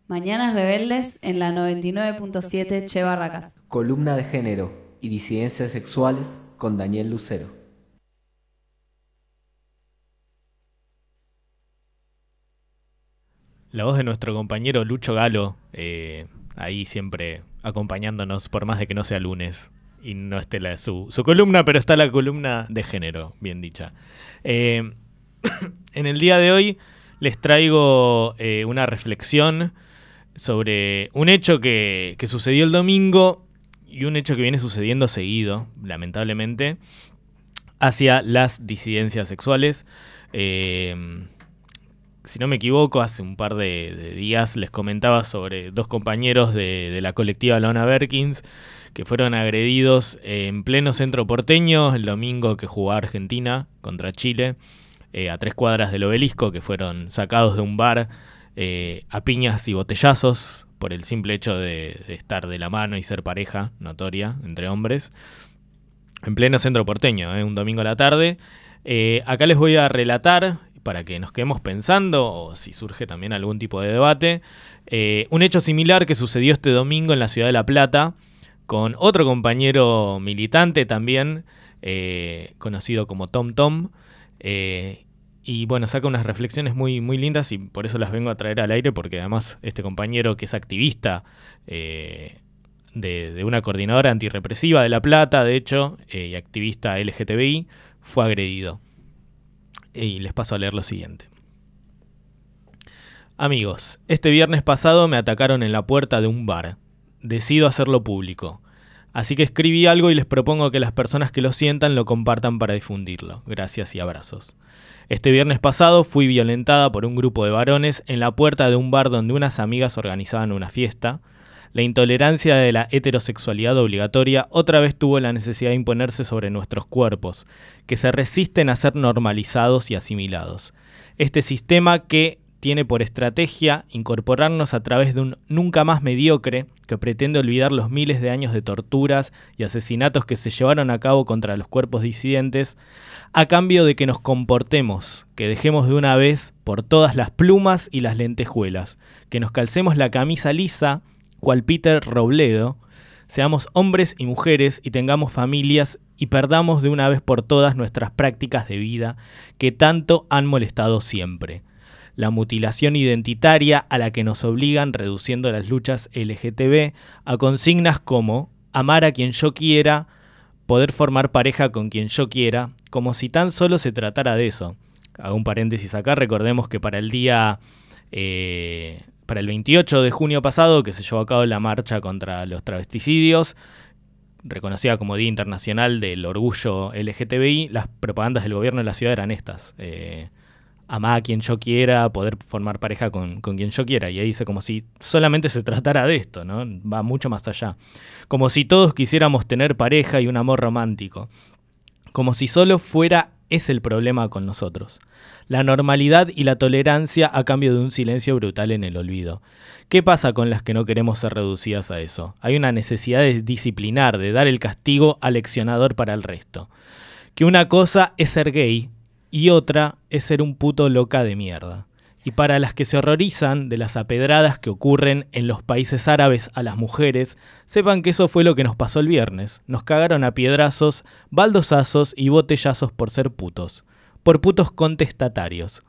Mañanas Rebeldes en la noventa y nueve punto siete Che Barracas.
Columna de género y disidencias sexuales con Daniel Lucero.
La voz de nuestro compañero Lucho Galo, eh, ahí siempre acompañándonos, por más de que no sea lunes y no esté la, su, su columna, pero está la columna de género, bien dicha. Eh, en el día de hoy les traigo eh, una reflexión sobre un hecho que, que sucedió el domingo y un hecho que viene sucediendo seguido, lamentablemente, hacia las disidencias sexuales. Eh, si no me equivoco, hace un par de, de días les comentaba sobre dos compañeros de, de la colectiva Lona Berkins que fueron agredidos en pleno centro porteño el domingo que jugó Argentina contra Chile, eh, a tres cuadras del Obelisco, que fueron sacados de un bar eh, a piñas y botellazos por el simple hecho de, de estar de la mano y ser pareja notoria entre hombres, en pleno centro porteño, eh, un domingo a la tarde. Eh, acá les voy a relatar, para que nos quedemos pensando, o si surge también algún tipo de debate, eh, un hecho similar que sucedió este domingo en la ciudad de La Plata, con otro compañero militante también, eh, conocido como Tom Tom, eh, y bueno, saca unas reflexiones muy, muy lindas y por eso las vengo a traer al aire, porque además este compañero, que es activista eh, de, de una coordinadora antirrepresiva de La Plata, de hecho, eh, y activista L G T B I, fue agredido. Y les paso a leer lo siguiente. Amigos, este viernes pasado me atacaron en la puerta de un bar. Decido hacerlo público. Así que escribí algo y les propongo que las personas que lo sientan lo compartan para difundirlo. Gracias y abrazos. Este viernes pasado fui violentada por un grupo de varones en la puerta de un bar donde unas amigas organizaban una fiesta. La intolerancia de la heterosexualidad obligatoria otra vez tuvo la necesidad de imponerse sobre nuestros cuerpos, que se resisten a ser normalizados y asimilados. Este sistema que tiene por estrategia incorporarnos a través de un nunca más mediocre que pretende olvidar los miles de años de torturas y asesinatos que se llevaron a cabo contra los cuerpos disidentes, a cambio de que nos comportemos, que dejemos de una vez por todas las plumas y las lentejuelas, que nos calcemos la camisa lisa, cual Peter Robledo, seamos hombres y mujeres y tengamos familias y perdamos de una vez por todas nuestras prácticas de vida que tanto han molestado siempre. La mutilación identitaria a la que nos obligan reduciendo las luchas L G T B a consignas como amar a quien yo quiera, poder formar pareja con quien yo quiera, como si tan solo se tratara de eso. Hago un paréntesis acá, recordemos que para el día... Eh, Para el veintiocho de junio pasado, que se llevó a cabo la marcha contra los travesticidios, reconocida como Día Internacional del Orgullo L G T B I, las propagandas del gobierno de la ciudad eran estas. Eh, amá a quien yo quiera, poder formar pareja con, con quien yo quiera. Y ahí dice como si solamente se tratara de esto, ¿no? Va mucho más allá. Como si todos quisiéramos tener pareja y un amor romántico. Como si solo fuera ese el problema con nosotros. La normalidad y la tolerancia a cambio de un silencio brutal en el olvido. ¿Qué pasa con las que no queremos ser reducidas a eso? Hay una necesidad de disciplinar, de dar el castigo aleccionador para el resto. Que una cosa es ser gay y otra es ser un puto loca de mierda. Y para las que se horrorizan de las apedradas que ocurren en los países árabes a las mujeres, sepan que eso fue lo que nos pasó el viernes. Nos cagaron a piedrazos, baldosazos y botellazos por ser putos. Por putos contestatarios.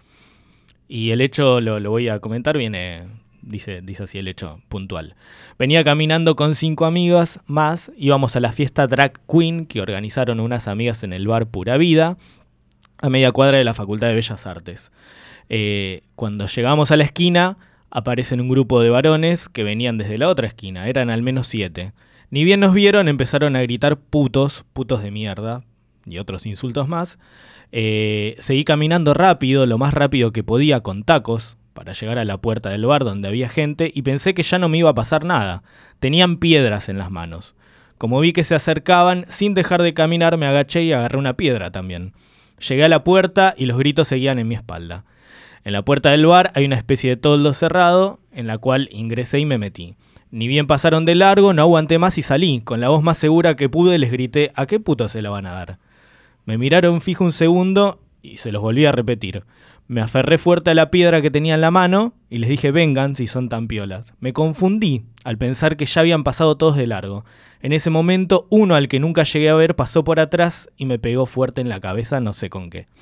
Y el hecho, lo, lo voy a comentar, viene, dice, dice así el hecho puntual. Venía caminando con cinco amigas más, íbamos a la fiesta Drag Queen que organizaron unas amigas en el bar Pura Vida, a media cuadra de la Facultad de Bellas Artes. Eh, cuando llegamos a la esquina, aparecen un grupo de varones que venían desde la otra esquina, eran al menos siete. Ni bien nos vieron, empezaron a gritar putos, putos de mierda, y otros insultos más. Eh, seguí caminando rápido, lo más rápido que podía, con tacos, para llegar a la puerta del bar donde había gente, y pensé que ya no me iba a pasar nada. Tenían piedras en las manos. Como vi que se acercaban, sin dejar de caminar me agaché y agarré una piedra también. Llegué a la puerta y los gritos seguían en mi espalda. En la puerta del bar hay una especie de toldo cerrado, en la cual ingresé y me metí. Ni bien pasaron de largo, no aguanté más y salí. Con la voz más segura que pude les grité, ¿a qué puto se la van a dar? Me miraron fijo un segundo y se los volví a repetir. Me aferré fuerte a la piedra que tenía en la mano y les dije vengan si son tan piolas. Me confundí al pensar que ya habían pasado todos de largo. En ese momento, uno al que nunca llegué a ver pasó por atrás y me pegó fuerte en la cabeza, no sé con qué.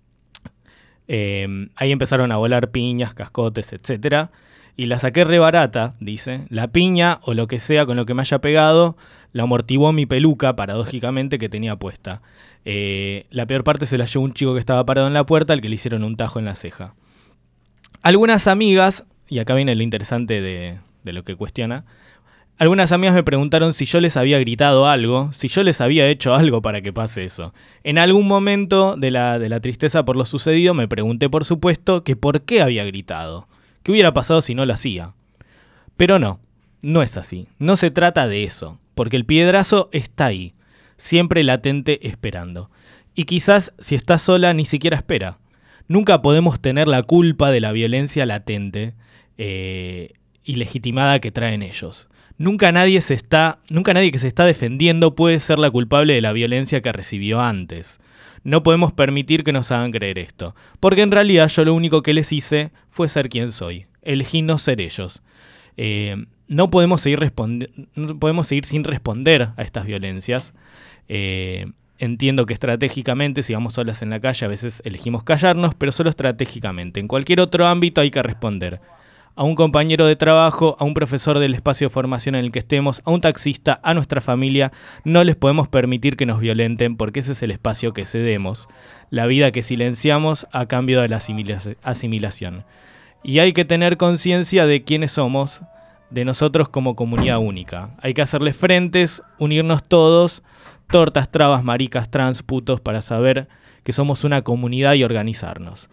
Eh, ahí empezaron a volar piñas, cascotes, etcétera. Y la saqué re barata, dice. La piña o lo que sea con lo que me haya pegado la amortiguó mi peluca, paradójicamente, que tenía puesta. Eh, la peor parte se la llevó un chico que estaba parado en la puerta al que le hicieron un tajo en la ceja. Algunas amigas, y acá viene lo interesante de, de lo que cuestiona, algunas amigas me preguntaron si yo les había gritado algo, si yo les había hecho algo para que pase eso. En algún momento de la, de la tristeza por lo sucedido me pregunté, por supuesto, que por qué había gritado. ¿Qué hubiera pasado si no lo hacía? Pero no, no es así. No se trata de eso, porque el piedrazo está ahí, siempre latente esperando. Y quizás si está sola ni siquiera espera. Nunca podemos tener la culpa de la violencia latente eh, y legitimada que traen ellos. Nunca nadie, se está, nunca nadie que se está defendiendo puede ser la culpable de la violencia que recibió antes. No podemos permitir que nos hagan creer esto, porque en realidad yo lo único que les hice fue ser quien soy. Elegí no ser ellos. Eh, no, podemos seguir responde- no podemos seguir sin responder a estas violencias. Eh, entiendo que estratégicamente, si vamos solas en la calle, a veces elegimos callarnos, pero solo estratégicamente. En cualquier otro ámbito hay que responder. A un compañero de trabajo, a un profesor del espacio de formación en el que estemos, a un taxista, a nuestra familia, no les podemos permitir que nos violenten porque ese es el espacio que cedemos, la vida que silenciamos a cambio de la asimila- asimilación. Y hay que tener conciencia de quiénes somos, de nosotros como comunidad única. Hay que hacerles frentes, unirnos todos, tortas, trabas, maricas, trans, putos, para saber que somos una comunidad y organizarnos.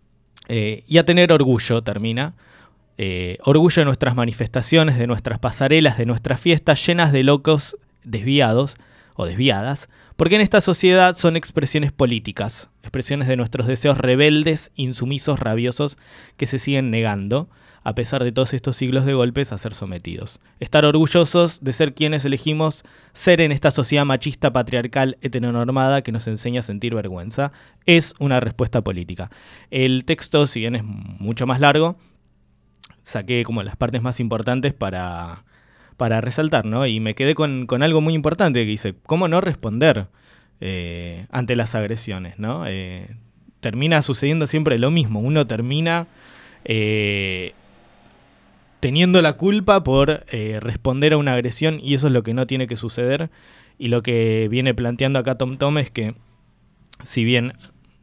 Eh, y a tener orgullo, termina. Eh, orgullo de nuestras manifestaciones, de nuestras pasarelas, de nuestras fiestas llenas de locos desviados o desviadas, porque en esta sociedad son expresiones políticas, expresiones de nuestros deseos rebeldes, insumisos, rabiosos, que se siguen negando, a pesar de todos estos siglos de golpes, a ser sometidos. Estar orgullosos de ser quienes elegimos ser en esta sociedad machista, patriarcal, heteronormada, que nos enseña a sentir vergüenza, es una respuesta política. El texto, si bien es mucho más largo, saqué como las partes más importantes para, para resaltar, ¿no? Y me quedé con, con algo muy importante que dice, ¿cómo no responder eh, ante las agresiones, ¿no? Eh, termina sucediendo siempre lo mismo. Uno termina eh, teniendo la culpa por eh, responder a una agresión y eso es lo que no tiene que suceder. Y lo que viene planteando acá Tom Tom es que, si bien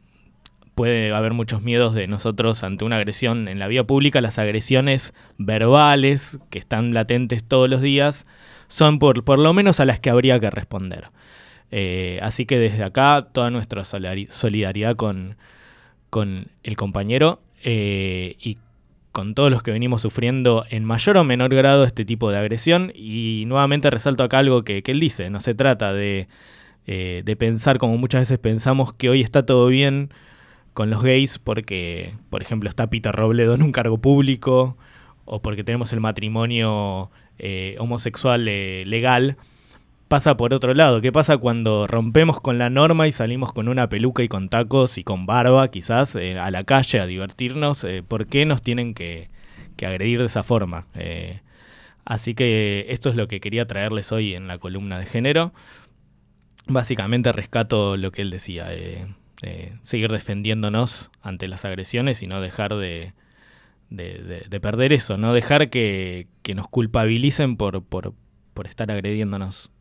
puede haber muchos miedos de nosotros ante una agresión en la vía pública, las agresiones verbales que están latentes todos los días son por, por lo menos a las que habría que responder. Eh, así que desde acá toda nuestra solidaridad con, con el compañero eh, y con todos los que venimos sufriendo en mayor o menor grado este tipo de agresión. Y nuevamente resalto acá algo que, que él dice, no se trata de, eh, de pensar como muchas veces pensamos que hoy está todo bien con los gays porque, por ejemplo, está Peter Robledo en un cargo público o porque tenemos el matrimonio eh, homosexual eh, legal. Pasa por otro lado. ¿Qué pasa cuando rompemos con la norma y salimos con una peluca y con tacos y con barba, quizás, eh, a la calle a divertirnos? Eh, ¿Por qué nos tienen que, que agredir de esa forma? Eh, así que esto es lo que quería traerles hoy en la columna de género. Básicamente rescato lo que él decía. Eh, Eh, seguir defendiéndonos ante las agresiones y no dejar de, de, de, de perder eso, no dejar que, que nos culpabilicen por, por, por estar agrediéndonos.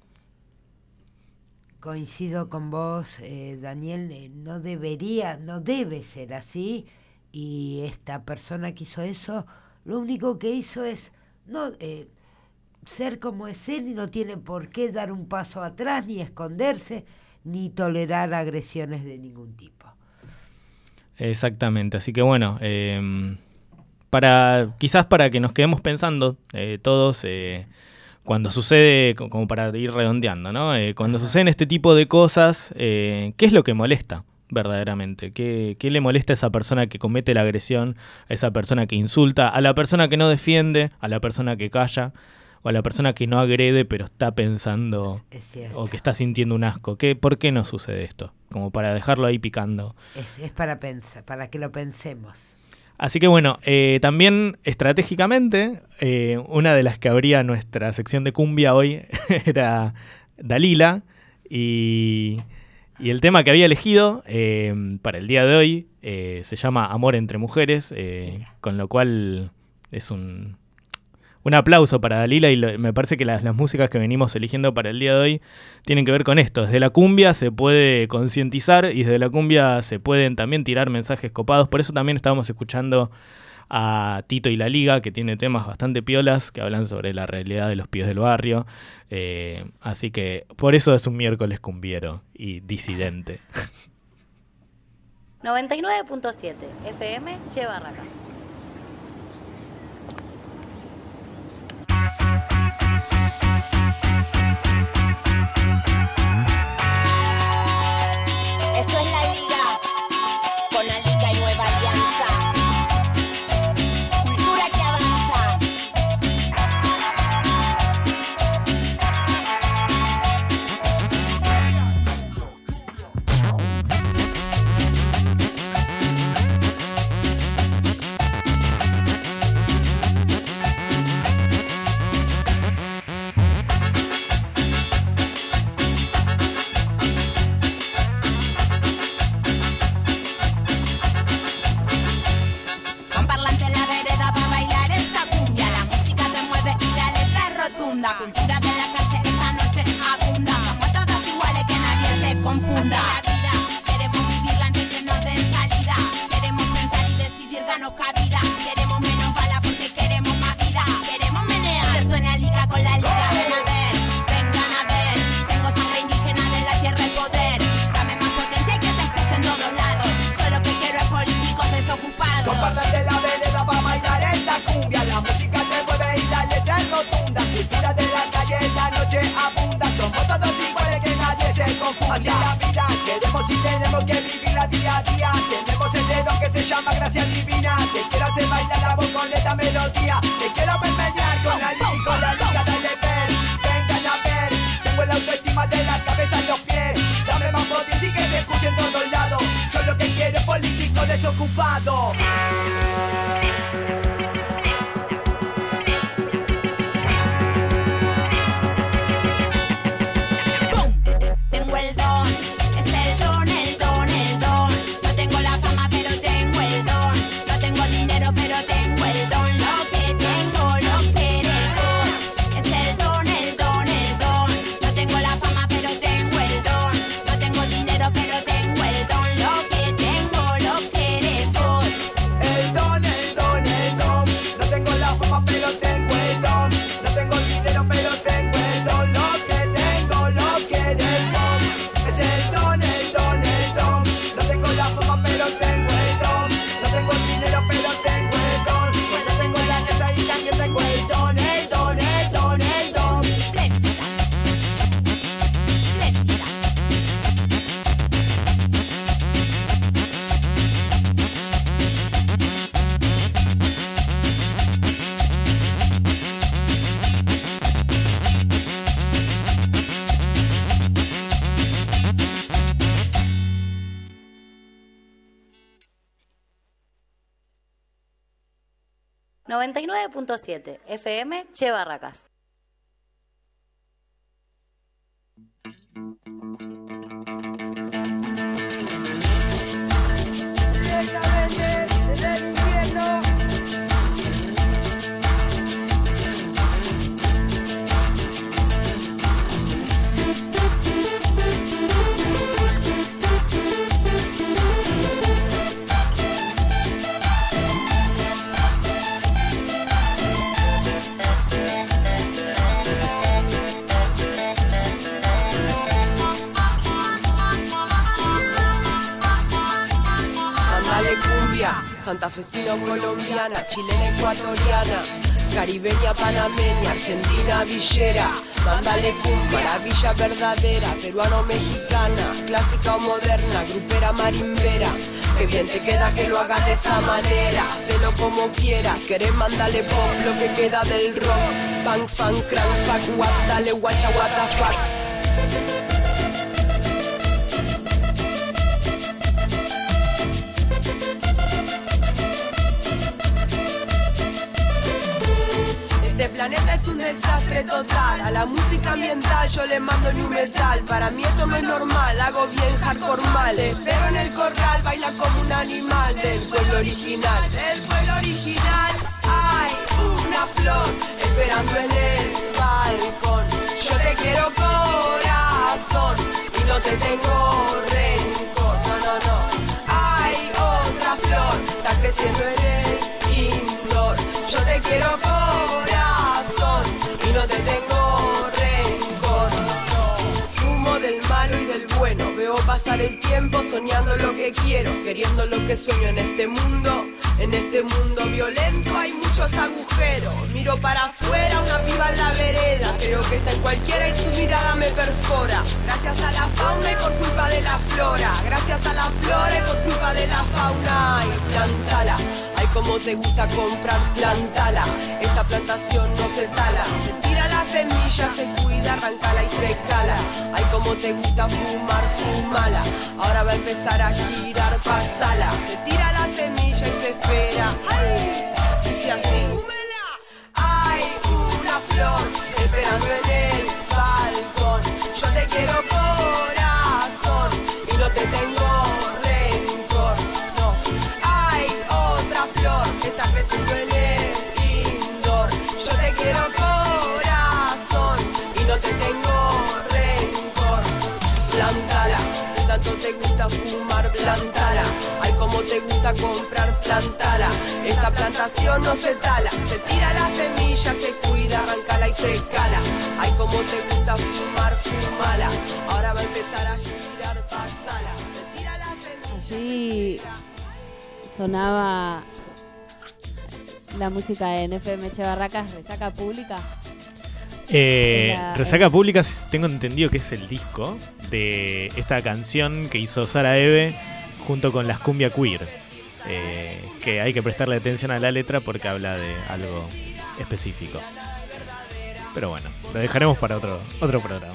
Coincido con vos, eh, Daniel, eh, no debería, no debe ser así, y esta persona que hizo eso, lo único que hizo es no eh, ser como es él y no tiene por qué dar un paso atrás ni esconderse, ni tolerar agresiones de ningún tipo.
Exactamente, así que bueno, eh, para quizás para que nos quedemos pensando eh, todos, eh, cuando sucede, como para ir redondeando, ¿no? Eh, cuando suceden este tipo de cosas, eh, ¿qué es lo que molesta verdaderamente? ¿Qué, ¿Qué le molesta a esa persona que comete la agresión, a esa persona que insulta, a la persona que no defiende, a la persona que calla? o a la persona que no agrede pero está pensando
Es cierto.
o que está sintiendo un asco. ¿Qué, ¿Por qué no sucede esto? Como para dejarlo ahí picando.
Es, es para pensar, para que lo pensemos.
Así que bueno, eh, también estratégicamente, eh, una de las que abría nuestra sección de cumbia hoy era Dalila, y, y el tema que había elegido eh, para el día de hoy eh, se llama Amor entre Mujeres, eh, con lo cual es un, un aplauso para Dalila, y lo, me parece que las, las músicas que venimos eligiendo para el día de hoy tienen que ver con esto. Desde la cumbia se puede concientizar y desde la cumbia se pueden también tirar mensajes copados. Por eso también estábamos escuchando a Tito y la Liga, que tiene temas bastante piolas que hablan sobre la realidad de los pibes del barrio. Eh, así que por eso es un miércoles cumbiero y disidente.
noventa y nueve punto siete F M Che Barracas.
Esto es la Liga, con la Liga y Nueva Alianza. Cultura que avanza. Con parlante en la vereda para bailar esta cumbia. La música te mueve y la letra es rotunda. Cultura de la calle esta noche abunda. Somos todos iguales, que nadie se confunda. La vida, queremos vivirla antes que nos den salida. Queremos pensar y decidir darnos cabida. Queremos menos bala porque queremos más vida. Queremos menear. Que suena Liga con la Liga. Ven a ver, vengan a ver. Tengo sangre indígena de la tierra y poder. Dame más potencia y que se escuche en todos lados. Yo lo que quiero es políticos desocupados.
Compártate la vereda para bailar esta cumbia. La música te mueve y la letra es rotunda. Cultura de la calle esta noche abunda. Somos todos iguales, que nadie se confunda. Así es la vida, queremos y tenemos que vivirla día a día. Tenemos ese don que se llama gracia divina. Te quiero hacer bailar la voz con esta melodía. Te quiero permear con la Liga y con la Liga. Dale ver, vengan a ver. Tengo la autoestima de la cabeza a los pies. Dame más potencia y que se escuche en todos lados. Yo lo que quiero es político desocupado.
Tengo el don, es el don, el don, el don. No tengo la fama, pero tengo el don. No tengo dinero, pero tengo el don. Lo que tengo, lo queremos. Es el don, el don, el don. No tengo la fama, pero tengo el don. No tengo dinero, pero tengo el don. Lo que tengo, lo queremos.
El don, el don, el don. No tengo la fama, pero tengo el don. No tengo dinero, pero tengo el don. Lo que tengo, lo queremos. Es el don, el don, el don. No tengo la fama, pero tengo el don. No tengo dinero, pero tengo el don. No tengo la casa y también tengo el don, el don, el don, el don.
noventa y nueve punto siete F M Che Barracas.
Santafesino, colombiana, chilena, ecuatoriana. caribeña, panameña, argentina, villera. Mándale pum, maravilla verdadera, peruano-mexicana, clásica o moderna, grupera, marimbera. Que bien te queda que lo hagas de esa manera, hacelo como quieras. Querés mandarle pop, lo que queda del rock. Bang, fan, crank, fuck, what, dale, guacha, what the fuck. Este planeta es un desastre total. A la música ambiental yo le mando new metal. Para mí esto no es normal, hago bien hardcore mal. Te espero en el corral, baila como un animal. Del pueblo original, del pueblo original. Hay una flor esperando en el balcón. Yo te quiero corazón y no te tengo rencor. No, no, no. Hay otra flor, está creciendo en el indoor. Yo te quiero corazón y no te tengo rencor. Fumo del malo y del bueno, veo pasar el tiempo soñando lo que quiero, queriendo lo que sueño en este mundo. En este mundo violento hay muchos agujeros. Miro para afuera, una piba en la vereda. Creo que está en cualquiera y su mirada me perfora. Gracias a la fauna y por culpa de la flora. Gracias a la flora y por culpa de la fauna. Ay, plantala. Ay, como te gusta comprar, plantala. Esta plantación no se tala. Se tira la semilla, se cuida, arrancala y se cala. Ay, como te gusta fumar, fumala. Ahora va a empezar a girar, pasala. Se tira la semilla y se espera. Ay, dice así. Hay una flor esperando en el balcón. Yo te quiero corazón y no te tengo rencor. No, hay otra flor que está creciendo en el indoor. Yo te quiero corazón y no te tengo rencor. Plantala, si tanto te gusta fumar, plantala. Ay, como te gusta comprar, plantala. Esta plantación no se tala. Se tira la semilla, se cuida, arrancala y se cala. Ay, como te gusta fumar, fumala. Ahora va a empezar a girar, pasala. Se tira la semilla.
Allí sonaba la música de F M Che Barracas, Resaca Pública.
Eh,
La-
Resaca Pública, tengo entendido que es el disco de esta canción que hizo Sara Eve junto con las Cumbia Queer. Eh, que hay que prestarle atención a la letra porque habla de algo específico. Pero bueno, lo dejaremos para otro, otro programa.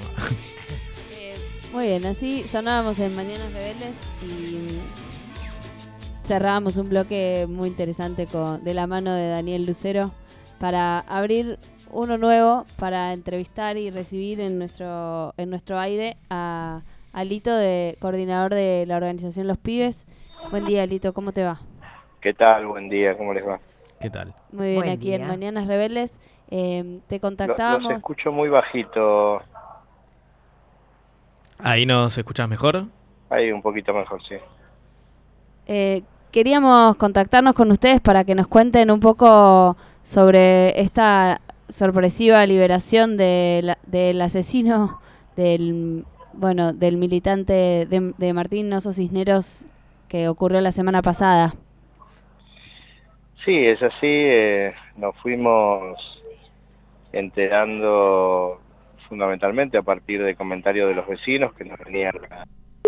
Muy bien, así sonábamos en Mañanas Rebeldes y cerrábamos un bloque muy interesante con, de la mano de Daniel Lucero para abrir uno nuevo para entrevistar y recibir en nuestro en nuestro aire a, a Lito, de, coordinador de la organización Los Pibes. Buen día, Lito, ¿cómo te va?
¿Qué tal? Buen día, ¿cómo les va?
¿Qué tal?
Muy bien,
Buen
aquí
día.
en Mañanas Rebeldes. Eh, te
Lo-
contactábamos.
los escucho muy bajito.
¿Ahí nos escuchás mejor?
Ahí un poquito mejor, sí.
Eh, queríamos contactarnos con ustedes para que nos cuenten un poco sobre esta sorpresiva liberación de la- del asesino del bueno del militante de, de Martín Oso Cisneros, que ocurrió la semana pasada.
Sí, es así. eh, nos fuimos enterando fundamentalmente a partir de comentarios de los vecinos que nos venían a...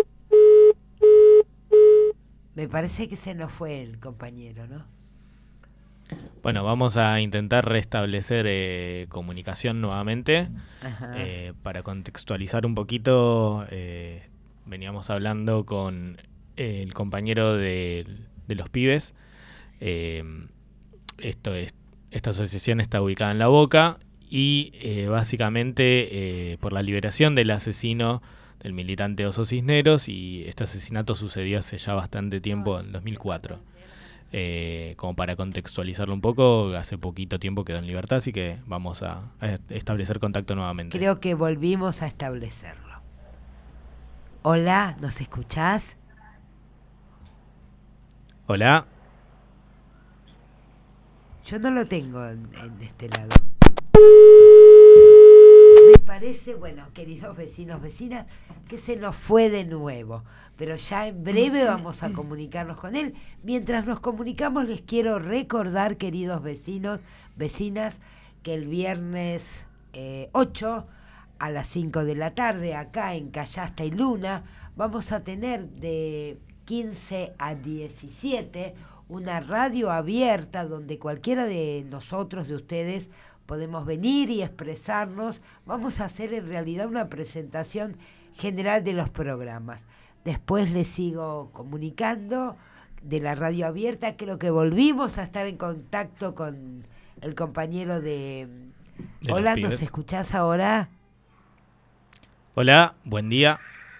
Me parece que se nos fue el compañero, ¿no?
Bueno, vamos a intentar restablecer eh, comunicación nuevamente.
Ajá.
Eh, para contextualizar un poquito, eh, veníamos hablando con eh, el compañero de, de Los Pibes. Eh, esto es, esta asociación está ubicada en La Boca y eh, básicamente eh, por la liberación del asesino del militante Oso Cisneros, y este asesinato sucedió hace ya bastante tiempo, en dos mil cuatro. Eh, como para contextualizarlo un poco, hace poquito tiempo quedó en libertad, así que vamos a, a establecer contacto nuevamente.
Creo que volvimos a establecerlo. Hola, ¿nos escuchás?
Hola.
Yo no lo tengo en, en este lado. Me parece, bueno, queridos vecinos, vecinas, que se nos fue de nuevo, pero ya en breve vamos a comunicarnos con él. Mientras nos comunicamos, les quiero recordar, queridos vecinos, vecinas, que el viernes eh, ocho a las cinco de la tarde, acá en Callasta y Luna, vamos a tener de quince a diecisiete una radio abierta donde cualquiera de nosotros, de ustedes, podemos venir y expresarnos. Vamos a hacer en realidad una presentación general de los programas. Después les sigo comunicando de la radio abierta. Creo que volvimos a estar en contacto con el compañero de...
de
Hola,
los
¿nos
pibes.
escuchás ahora?
Hola, buen día.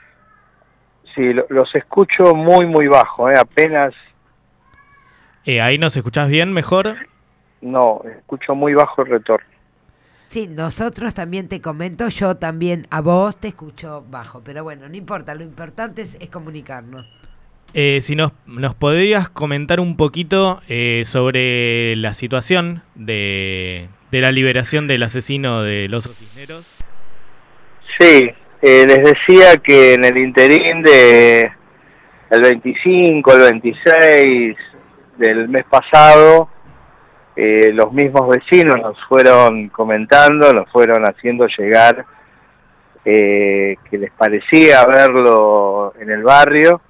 Sí, lo- los escucho muy, muy bajo, ¿eh? Apenas,
Eh, ¿Ahí nos escuchás bien, mejor?
no, escucho muy bajo el retorno.
Sí, nosotros también te comento, yo también a vos te escucho bajo, pero bueno, no importa, lo importante es, es comunicarnos.
Eh, si nos, nos podrías comentar un poquito eh, sobre la situación de, de la liberación del asesino del oso Cisneros.
Sí, eh, les decía que en el interín de el veinticinco, el veintiséis del mes pasado, eh, los mismos vecinos nos fueron comentando, nos fueron haciendo llegar eh, que les parecía verlo en el barrio.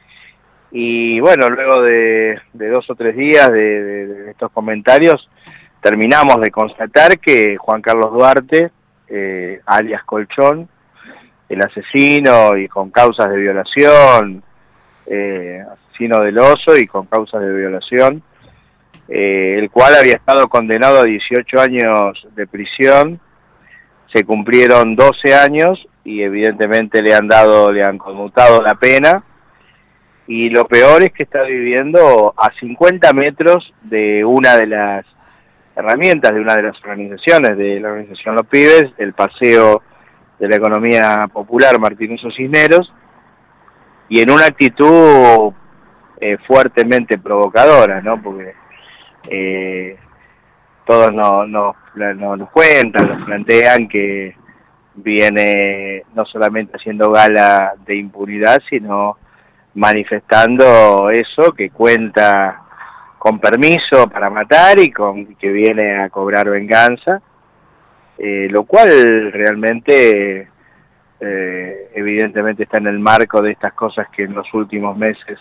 Y bueno, luego de, de dos o tres días de, de- de estos comentarios, terminamos de constatar que Juan Carlos Duarte, eh, alias Colchón, el asesino y con causas de violación, eh, asesino del oso y con causas de violación, eh, el cual había estado condenado a dieciocho años de prisión, se cumplieron doce años y evidentemente le han dado, le han conmutado la pena. Y lo peor es que está viviendo a cincuenta metros de una de las herramientas, de una de las organizaciones de la organización Los Pibes, el Paseo de la Economía Popular Martín Uso Cisneros, y en una actitud eh, fuertemente provocadora, ¿no? Porque eh, todos nos, nos, nos, nos cuentan, nos plantean que viene no solamente haciendo gala de impunidad, sino manifestando eso, que cuenta con permiso para matar y con que viene a cobrar venganza, eh, lo cual realmente eh, evidentemente está en el marco de estas cosas que en los últimos meses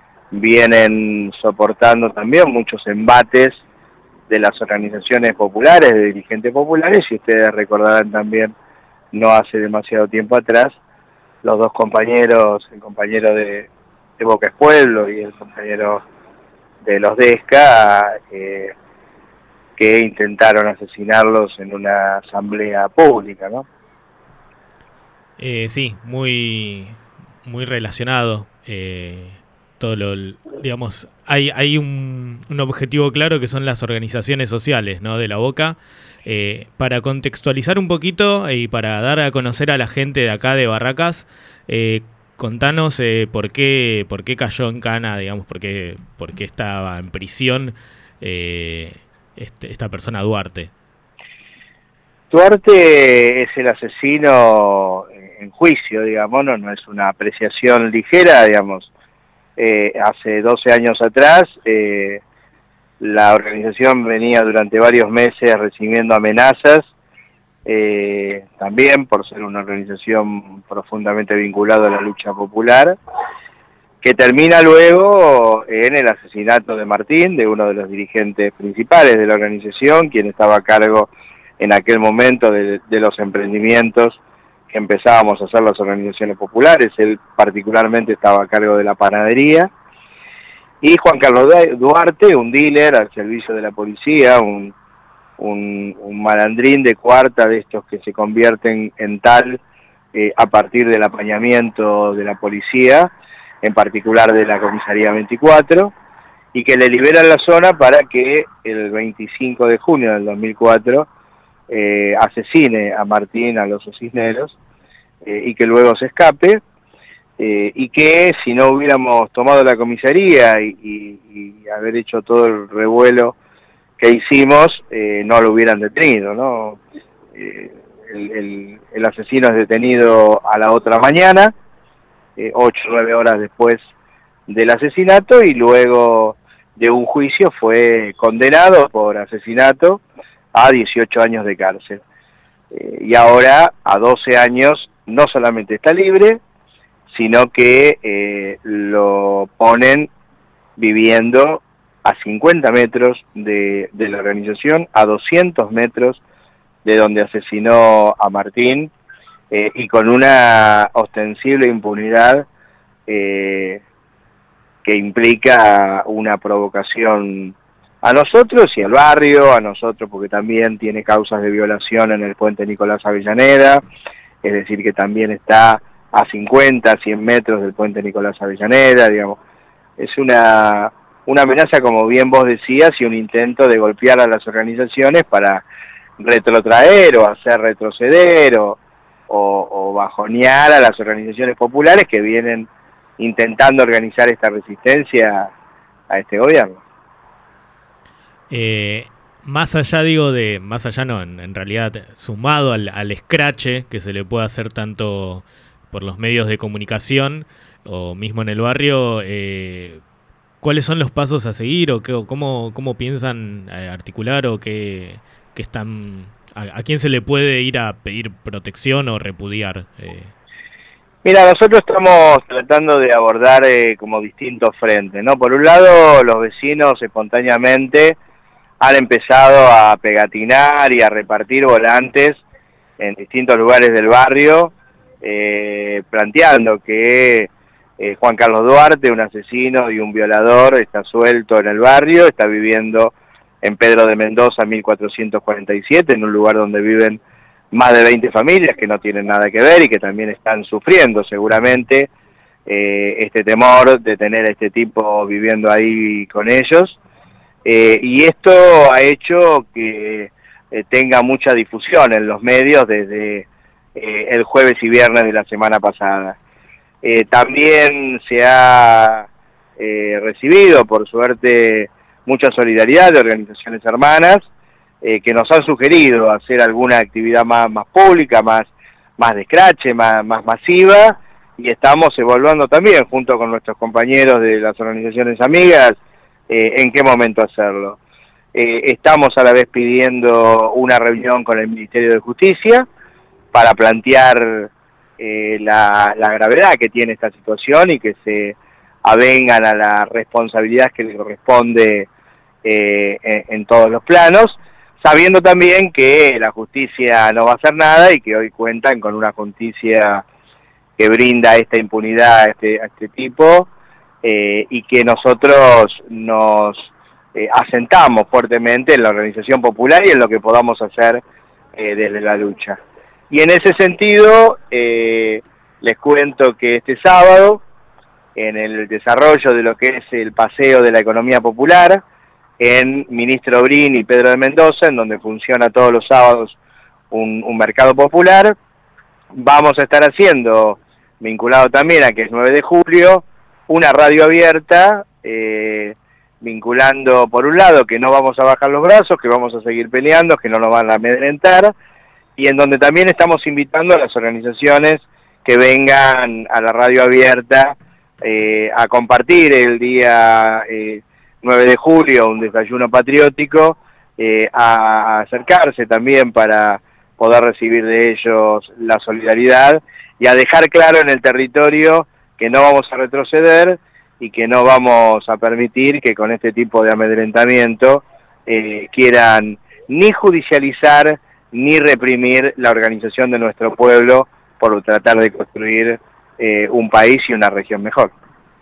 vienen soportando también muchos embates de las organizaciones populares, de dirigentes populares, y ustedes recordarán también, no hace demasiado tiempo atrás, los dos compañeros, el compañero de, de Boca es Pueblo y el compañero de los Desca, eh, que intentaron asesinarlos en una asamblea pública, ¿no?
Eh, sí, muy, muy relacionado. Eh, todo lo, digamos, hay, hay un, un objetivo claro que son las organizaciones sociales, ¿no? De la Boca. Eh, para contextualizar un poquito y para dar a conocer a la gente de acá de Barracas, eh, contanos eh, por qué por qué cayó en cana, digamos, por qué, por qué estaba en prisión eh, este, esta persona Duarte.
Duarte es el asesino en juicio, digamos, no, no es una apreciación ligera, digamos. Eh, hace doce años atrás, eh, la organización venía durante varios meses recibiendo amenazas, eh, también por ser una organización profundamente vinculada a la lucha popular, que termina luego en el asesinato de Martín, de uno de los dirigentes principales de la organización, quien estaba a cargo en aquel momento de, de los emprendimientos que empezábamos a hacer las organizaciones populares. Él particularmente estaba a cargo de la panadería. Y Juan Carlos Duarte, un dealer al servicio de la policía, un, un, un malandrín de cuarta de estos que se convierten en tal eh, a partir del apañamiento de la policía, en particular de la comisaría veinticuatro, y que le liberan la zona para que el veinticinco de junio del dos mil cuatro eh, asesine a Martín, al oso Cisneros, eh, y que luego se escape. Eh, y que si no hubiéramos tomado la comisaría y, y, y haber hecho todo el revuelo que hicimos, eh, no lo hubieran detenido, ¿no? Eh, el, el, el asesino es detenido a la otra mañana, eh, ocho o nueve horas después del asesinato, y luego de un juicio fue condenado por asesinato a dieciocho años de cárcel. Eh, y ahora a doce años no solamente está libre, sino que eh, lo ponen viviendo a cincuenta metros de, de la organización, a doscientos metros de donde asesinó a Martín, eh, y con una ostensible impunidad eh, que implica una provocación a nosotros y al barrio, a nosotros porque también tiene causas de violación en el puente Nicolás Avellaneda, es decir, que también está a cincuenta, cien metros del puente Nicolás Avellaneda, digamos. Es una, una amenaza, como bien vos decías, y un intento de golpear a las organizaciones para retrotraer o hacer retroceder o, o, o bajonear a las organizaciones populares que vienen intentando organizar esta resistencia a este gobierno.
Eh, más allá, digo, de, más allá no, en, en realidad, sumado al, al escrache que se le puede hacer tanto por los medios de comunicación o mismo en el barrio, eh, ¿cuáles son los pasos a seguir o qué, o cómo, cómo piensan eh, articular o qué, qué están, a, a quién se le puede ir a pedir protección o repudiar? Eh?
Mira, nosotros estamos tratando de abordar eh, como distintos frentes, ¿no? Por un lado, los vecinos espontáneamente han empezado a pegatinar y a repartir volantes en distintos lugares del barrio, eh, planteando que eh, Juan Carlos Duarte, un asesino y un violador, está suelto en el barrio, está viviendo en Pedro de Mendoza mil cuatrocientos cuarenta y siete, en un lugar donde viven más de veinte familias que no tienen nada que ver y que también están sufriendo seguramente eh, este temor de tener a este tipo viviendo ahí con ellos. Eh, y esto ha hecho que eh, tenga mucha difusión en los medios desde eh, el jueves y viernes de la semana pasada. Eh, también se ha eh, recibido, por suerte, mucha solidaridad de organizaciones hermanas eh, que nos han sugerido hacer alguna actividad más, más pública, más, más de escrache, más, más masiva, y estamos evaluando también, junto con nuestros compañeros de las organizaciones amigas, Eh, en qué momento hacerlo. Eh, estamos a la vez pidiendo una reunión con el Ministerio de Justicia para plantear eh, la, la gravedad que tiene esta situación y que se avengan a la responsabilidad que le corresponde eh, en, en todos los planos, sabiendo también que la justicia no va a hacer nada y que hoy cuentan con una justicia que brinda esta impunidad a este, a este tipo, Eh, y que nosotros nos eh, asentamos fuertemente en la organización popular y en lo que podamos hacer eh, desde la lucha. Y en ese sentido, eh, les cuento que este sábado, en el desarrollo de lo que es el paseo de la economía popular, en Ministro Brin y Pedro de Mendoza, en donde funciona todos los sábados un, un mercado popular, vamos a estar haciendo, vinculado también a que es nueve de julio, una radio abierta, eh, vinculando por un lado que no vamos a bajar los brazos, que vamos a seguir peleando, que no nos van a amedrentar, y en donde también estamos invitando a las organizaciones que vengan a la radio abierta eh, a compartir el día eh, nueve de julio un desayuno patriótico, eh, a acercarse también para poder recibir de ellos la solidaridad y a dejar claro en el territorio que no vamos a retroceder y que no vamos a permitir que con este tipo de amedrentamiento eh, quieran ni judicializar ni reprimir la organización de nuestro pueblo por tratar de construir eh, un país y una región mejor.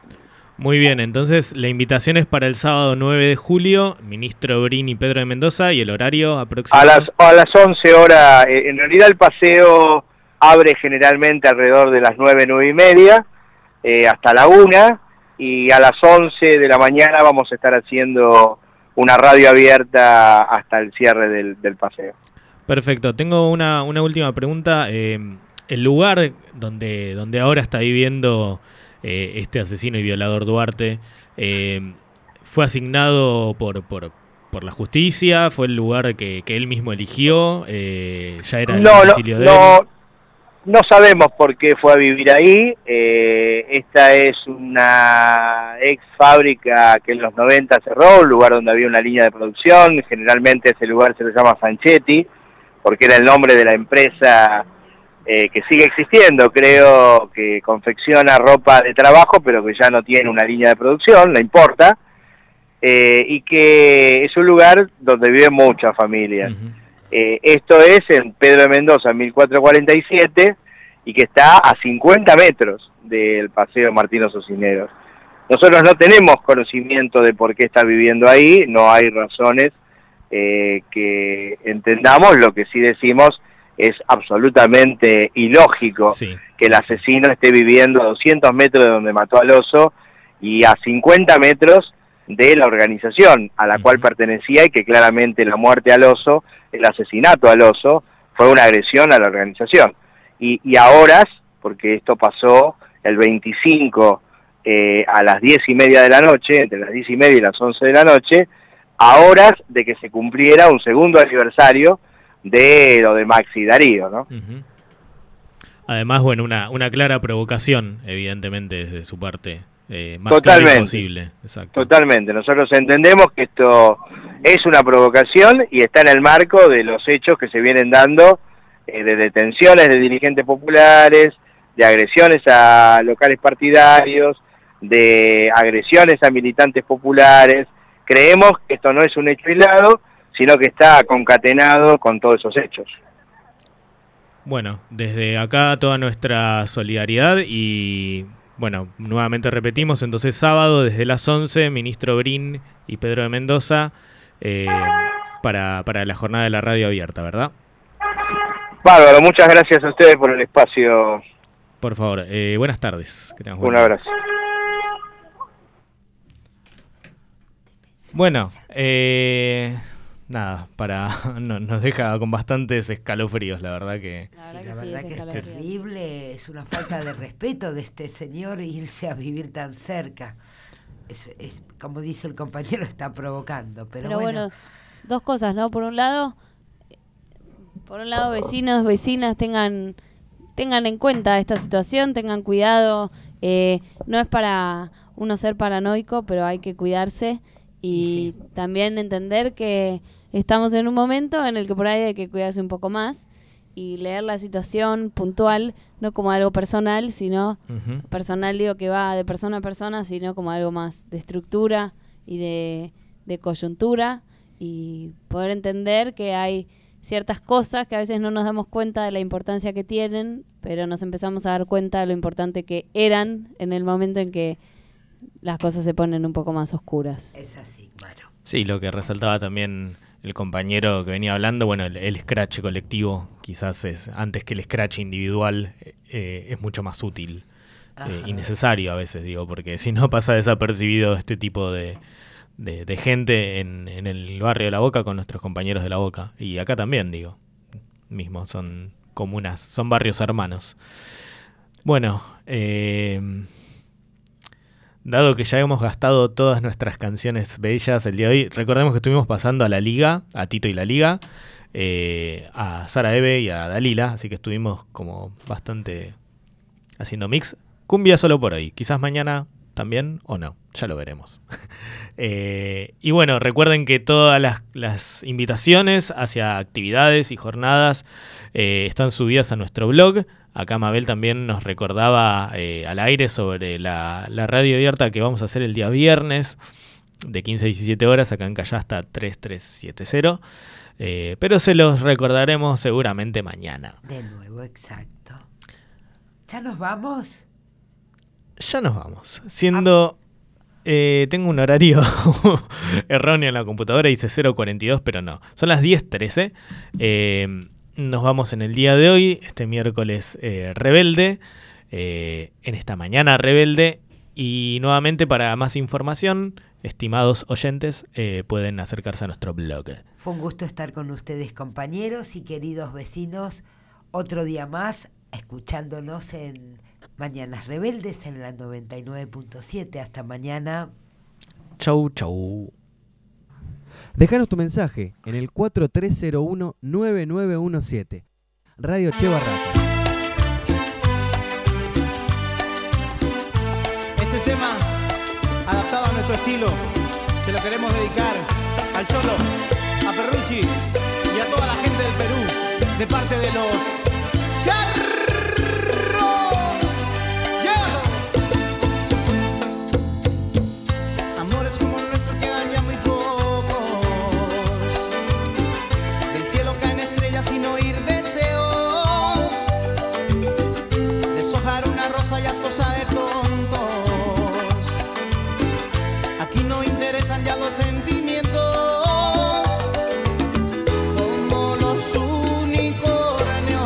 Muy bien, entonces la invitación es para el sábado nueve de julio, Ministro Brin y Pedro de Mendoza, y el horario aproximado.
A las, a las once horas, eh, en realidad el paseo abre generalmente alrededor de las nueve, nueve y media, Eh, hasta la una, y a las once de la mañana vamos a estar haciendo una radio abierta hasta el cierre del, del paseo.
Perfecto, tengo una, una última pregunta. Eh, el lugar donde, donde ahora está viviendo eh, este asesino y violador Duarte, eh, ¿fue asignado por, por, por la justicia? ¿Fue el lugar que, que él mismo eligió? Eh, ¿Ya era el
No, no,
domicilio de
no,
él?
no sabemos por qué fue a vivir ahí. Eh, esta es una ex fábrica que en los noventa cerró, un lugar donde había una línea de producción. Generalmente ese lugar se lo llama Sanchetti, porque era el nombre de la empresa eh, que sigue existiendo, creo, que confecciona ropa de trabajo, pero que ya no tiene una línea de producción, no importa. Eh, y que es un lugar donde viven muchas familias. Uh-huh. Eh, esto es en Pedro de Mendoza, mil cuatrocientos cuarenta y siete, y que está a cincuenta metros del Paseo Martino Cisneros. Nosotros no tenemos conocimiento de por qué está viviendo ahí, no hay razones eh, que entendamos. Lo que sí decimos es absolutamente ilógico sí. que el asesino esté viviendo a doscientos metros de donde mató al oso y a cincuenta metros de la organización a la uh-huh. cual pertenecía, y que claramente la muerte al oso, el asesinato al oso, fue una agresión a la organización. Y, y a horas, porque esto pasó el veinticinco eh, a las diez y media de la noche, entre las diez y media y las once de la noche, a horas de que se cumpliera un segundo aniversario de lo de Maxi Darío, ¿no?
Uh-huh. Además, bueno, una, una clara provocación, evidentemente, desde su parte. Eh, más
totalmente,
posible. Exacto.
Totalmente. Nosotros entendemos que esto es una provocación y está en el marco de los hechos que se vienen dando eh, de detenciones de dirigentes populares, de agresiones a locales partidarios, de agresiones a militantes populares. Creemos que esto no es un hecho aislado, sino que está concatenado con todos esos hechos.
Bueno, desde acá toda nuestra solidaridad y... Bueno, nuevamente repetimos, entonces sábado desde las once, Ministro Brin y Pedro de Mendoza, eh, para, para la jornada de la radio abierta, ¿verdad?
Bárbaro, muchas gracias a ustedes por el espacio.
Por favor, eh, buenas tardes. Que tengas buen
Un
día.
abrazo.
Bueno, eh... nada, para no, nos deja con bastantes escalofríos, la verdad que...
La verdad, sí, la que, verdad sí, es, que es terrible, es una falta de respeto de este señor irse a vivir tan cerca. Es, es como dice el compañero, está provocando, pero,
pero
bueno.
bueno, dos cosas, ¿no? Por un lado, por un lado vecinos, vecinas tengan tengan en cuenta esta situación, tengan cuidado, eh, no es para uno ser paranoico, pero hay que cuidarse y sí. también entender que estamos en un momento en el que por ahí hay que cuidarse un poco más y leer la situación puntual, no como algo personal, sino uh-huh. personal digo que va de persona a persona, sino como algo más de estructura y de, de coyuntura, y poder entender que hay ciertas cosas que a veces no nos damos cuenta de la importancia que tienen, pero nos empezamos a dar cuenta de lo importante que eran en el momento en que las cosas se ponen un poco más oscuras.
Es así, claro.
Sí, lo que resaltaba también el compañero que venía hablando, bueno, el, el scratch colectivo quizás es, antes que el scratch individual, eh, es mucho más útil eh, y necesario a veces, digo, porque si no pasa desapercibido este tipo de, de, de gente en, en el barrio de La Boca con nuestros compañeros de La Boca. Y acá también, digo, mismo, son comunas, son barrios hermanos. Bueno, eh... dado que ya hemos gastado todas nuestras canciones bellas el día de hoy, recordemos que estuvimos pasando a la Liga, a Tito y la Liga, eh, a Sara Eve y a Dalila, así que estuvimos como bastante haciendo mix. Cumbia solo por hoy, quizás mañana también o no, ya lo veremos. eh, y bueno, recuerden que todas las, las invitaciones hacia actividades y jornadas eh, están subidas a nuestro blog. Acá Mabel también nos recordaba eh, al aire sobre la, la radio abierta que vamos a hacer el día viernes de quince a diecisiete horas acá en Callasta tres tres siete cero. Eh, pero se los recordaremos seguramente mañana.
De nuevo, exacto. ¿Ya nos vamos?
Ya nos vamos. Siendo... Eh, tengo un horario erróneo en la computadora, dice cero cuarenta y dos, pero no. Son las diez trece. Eh... Nos vamos en el día de hoy, este miércoles eh, rebelde, eh, en esta mañana rebelde, y nuevamente para más información, estimados oyentes, eh, pueden acercarse a nuestro blog.
Fue un gusto estar con ustedes, compañeros y queridos vecinos, otro día más, escuchándonos en Mañanas Rebeldes en la noventa y nueve punto siete. Hasta mañana.
Chau, chau.
Déjanos tu mensaje en el cuatro tres cero uno nueve nueve uno siete. Radio Che Barraca.
Este tema, adaptado a nuestro estilo, se lo queremos dedicar al Cholo, a Perrucci y a toda la gente del Perú, de parte de los Charros. ¡Llévalo! Amores como el nuestro quedan ya muy pocos. Del cielo caen estrellas sin oír deseos. Deshojar una rosa ya es cosa de tontos. Aquí no interesan ya los sentimientos. Como los unicornios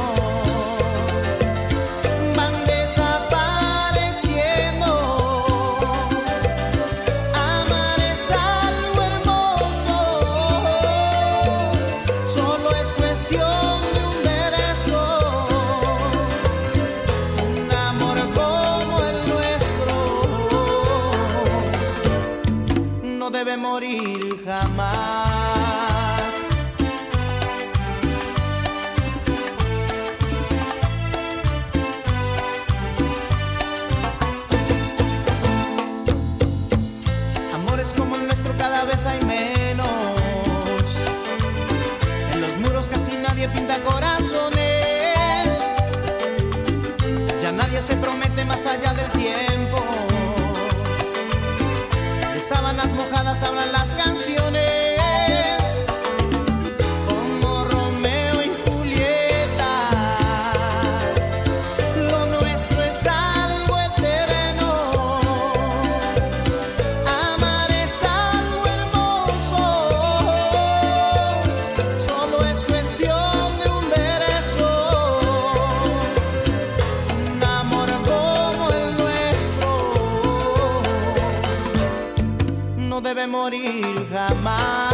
van desapareciendo. Amar es algo hermoso. Solo es cuestión de un beso. Un amor como el nuestro no debe morir jamás. Amores como el nuestro cada vez hay menos. En los muros casi nadie pinta corazones. Ya nadie se promete más allá del tiempo. De sábanas mojadas hablan las canciones. Como Romeo y Julieta. Lo nuestro es algo eterno. Amar es algo hermoso. Solo es cuestión de un beso. Un amor como el nuestro no debe morir jamás.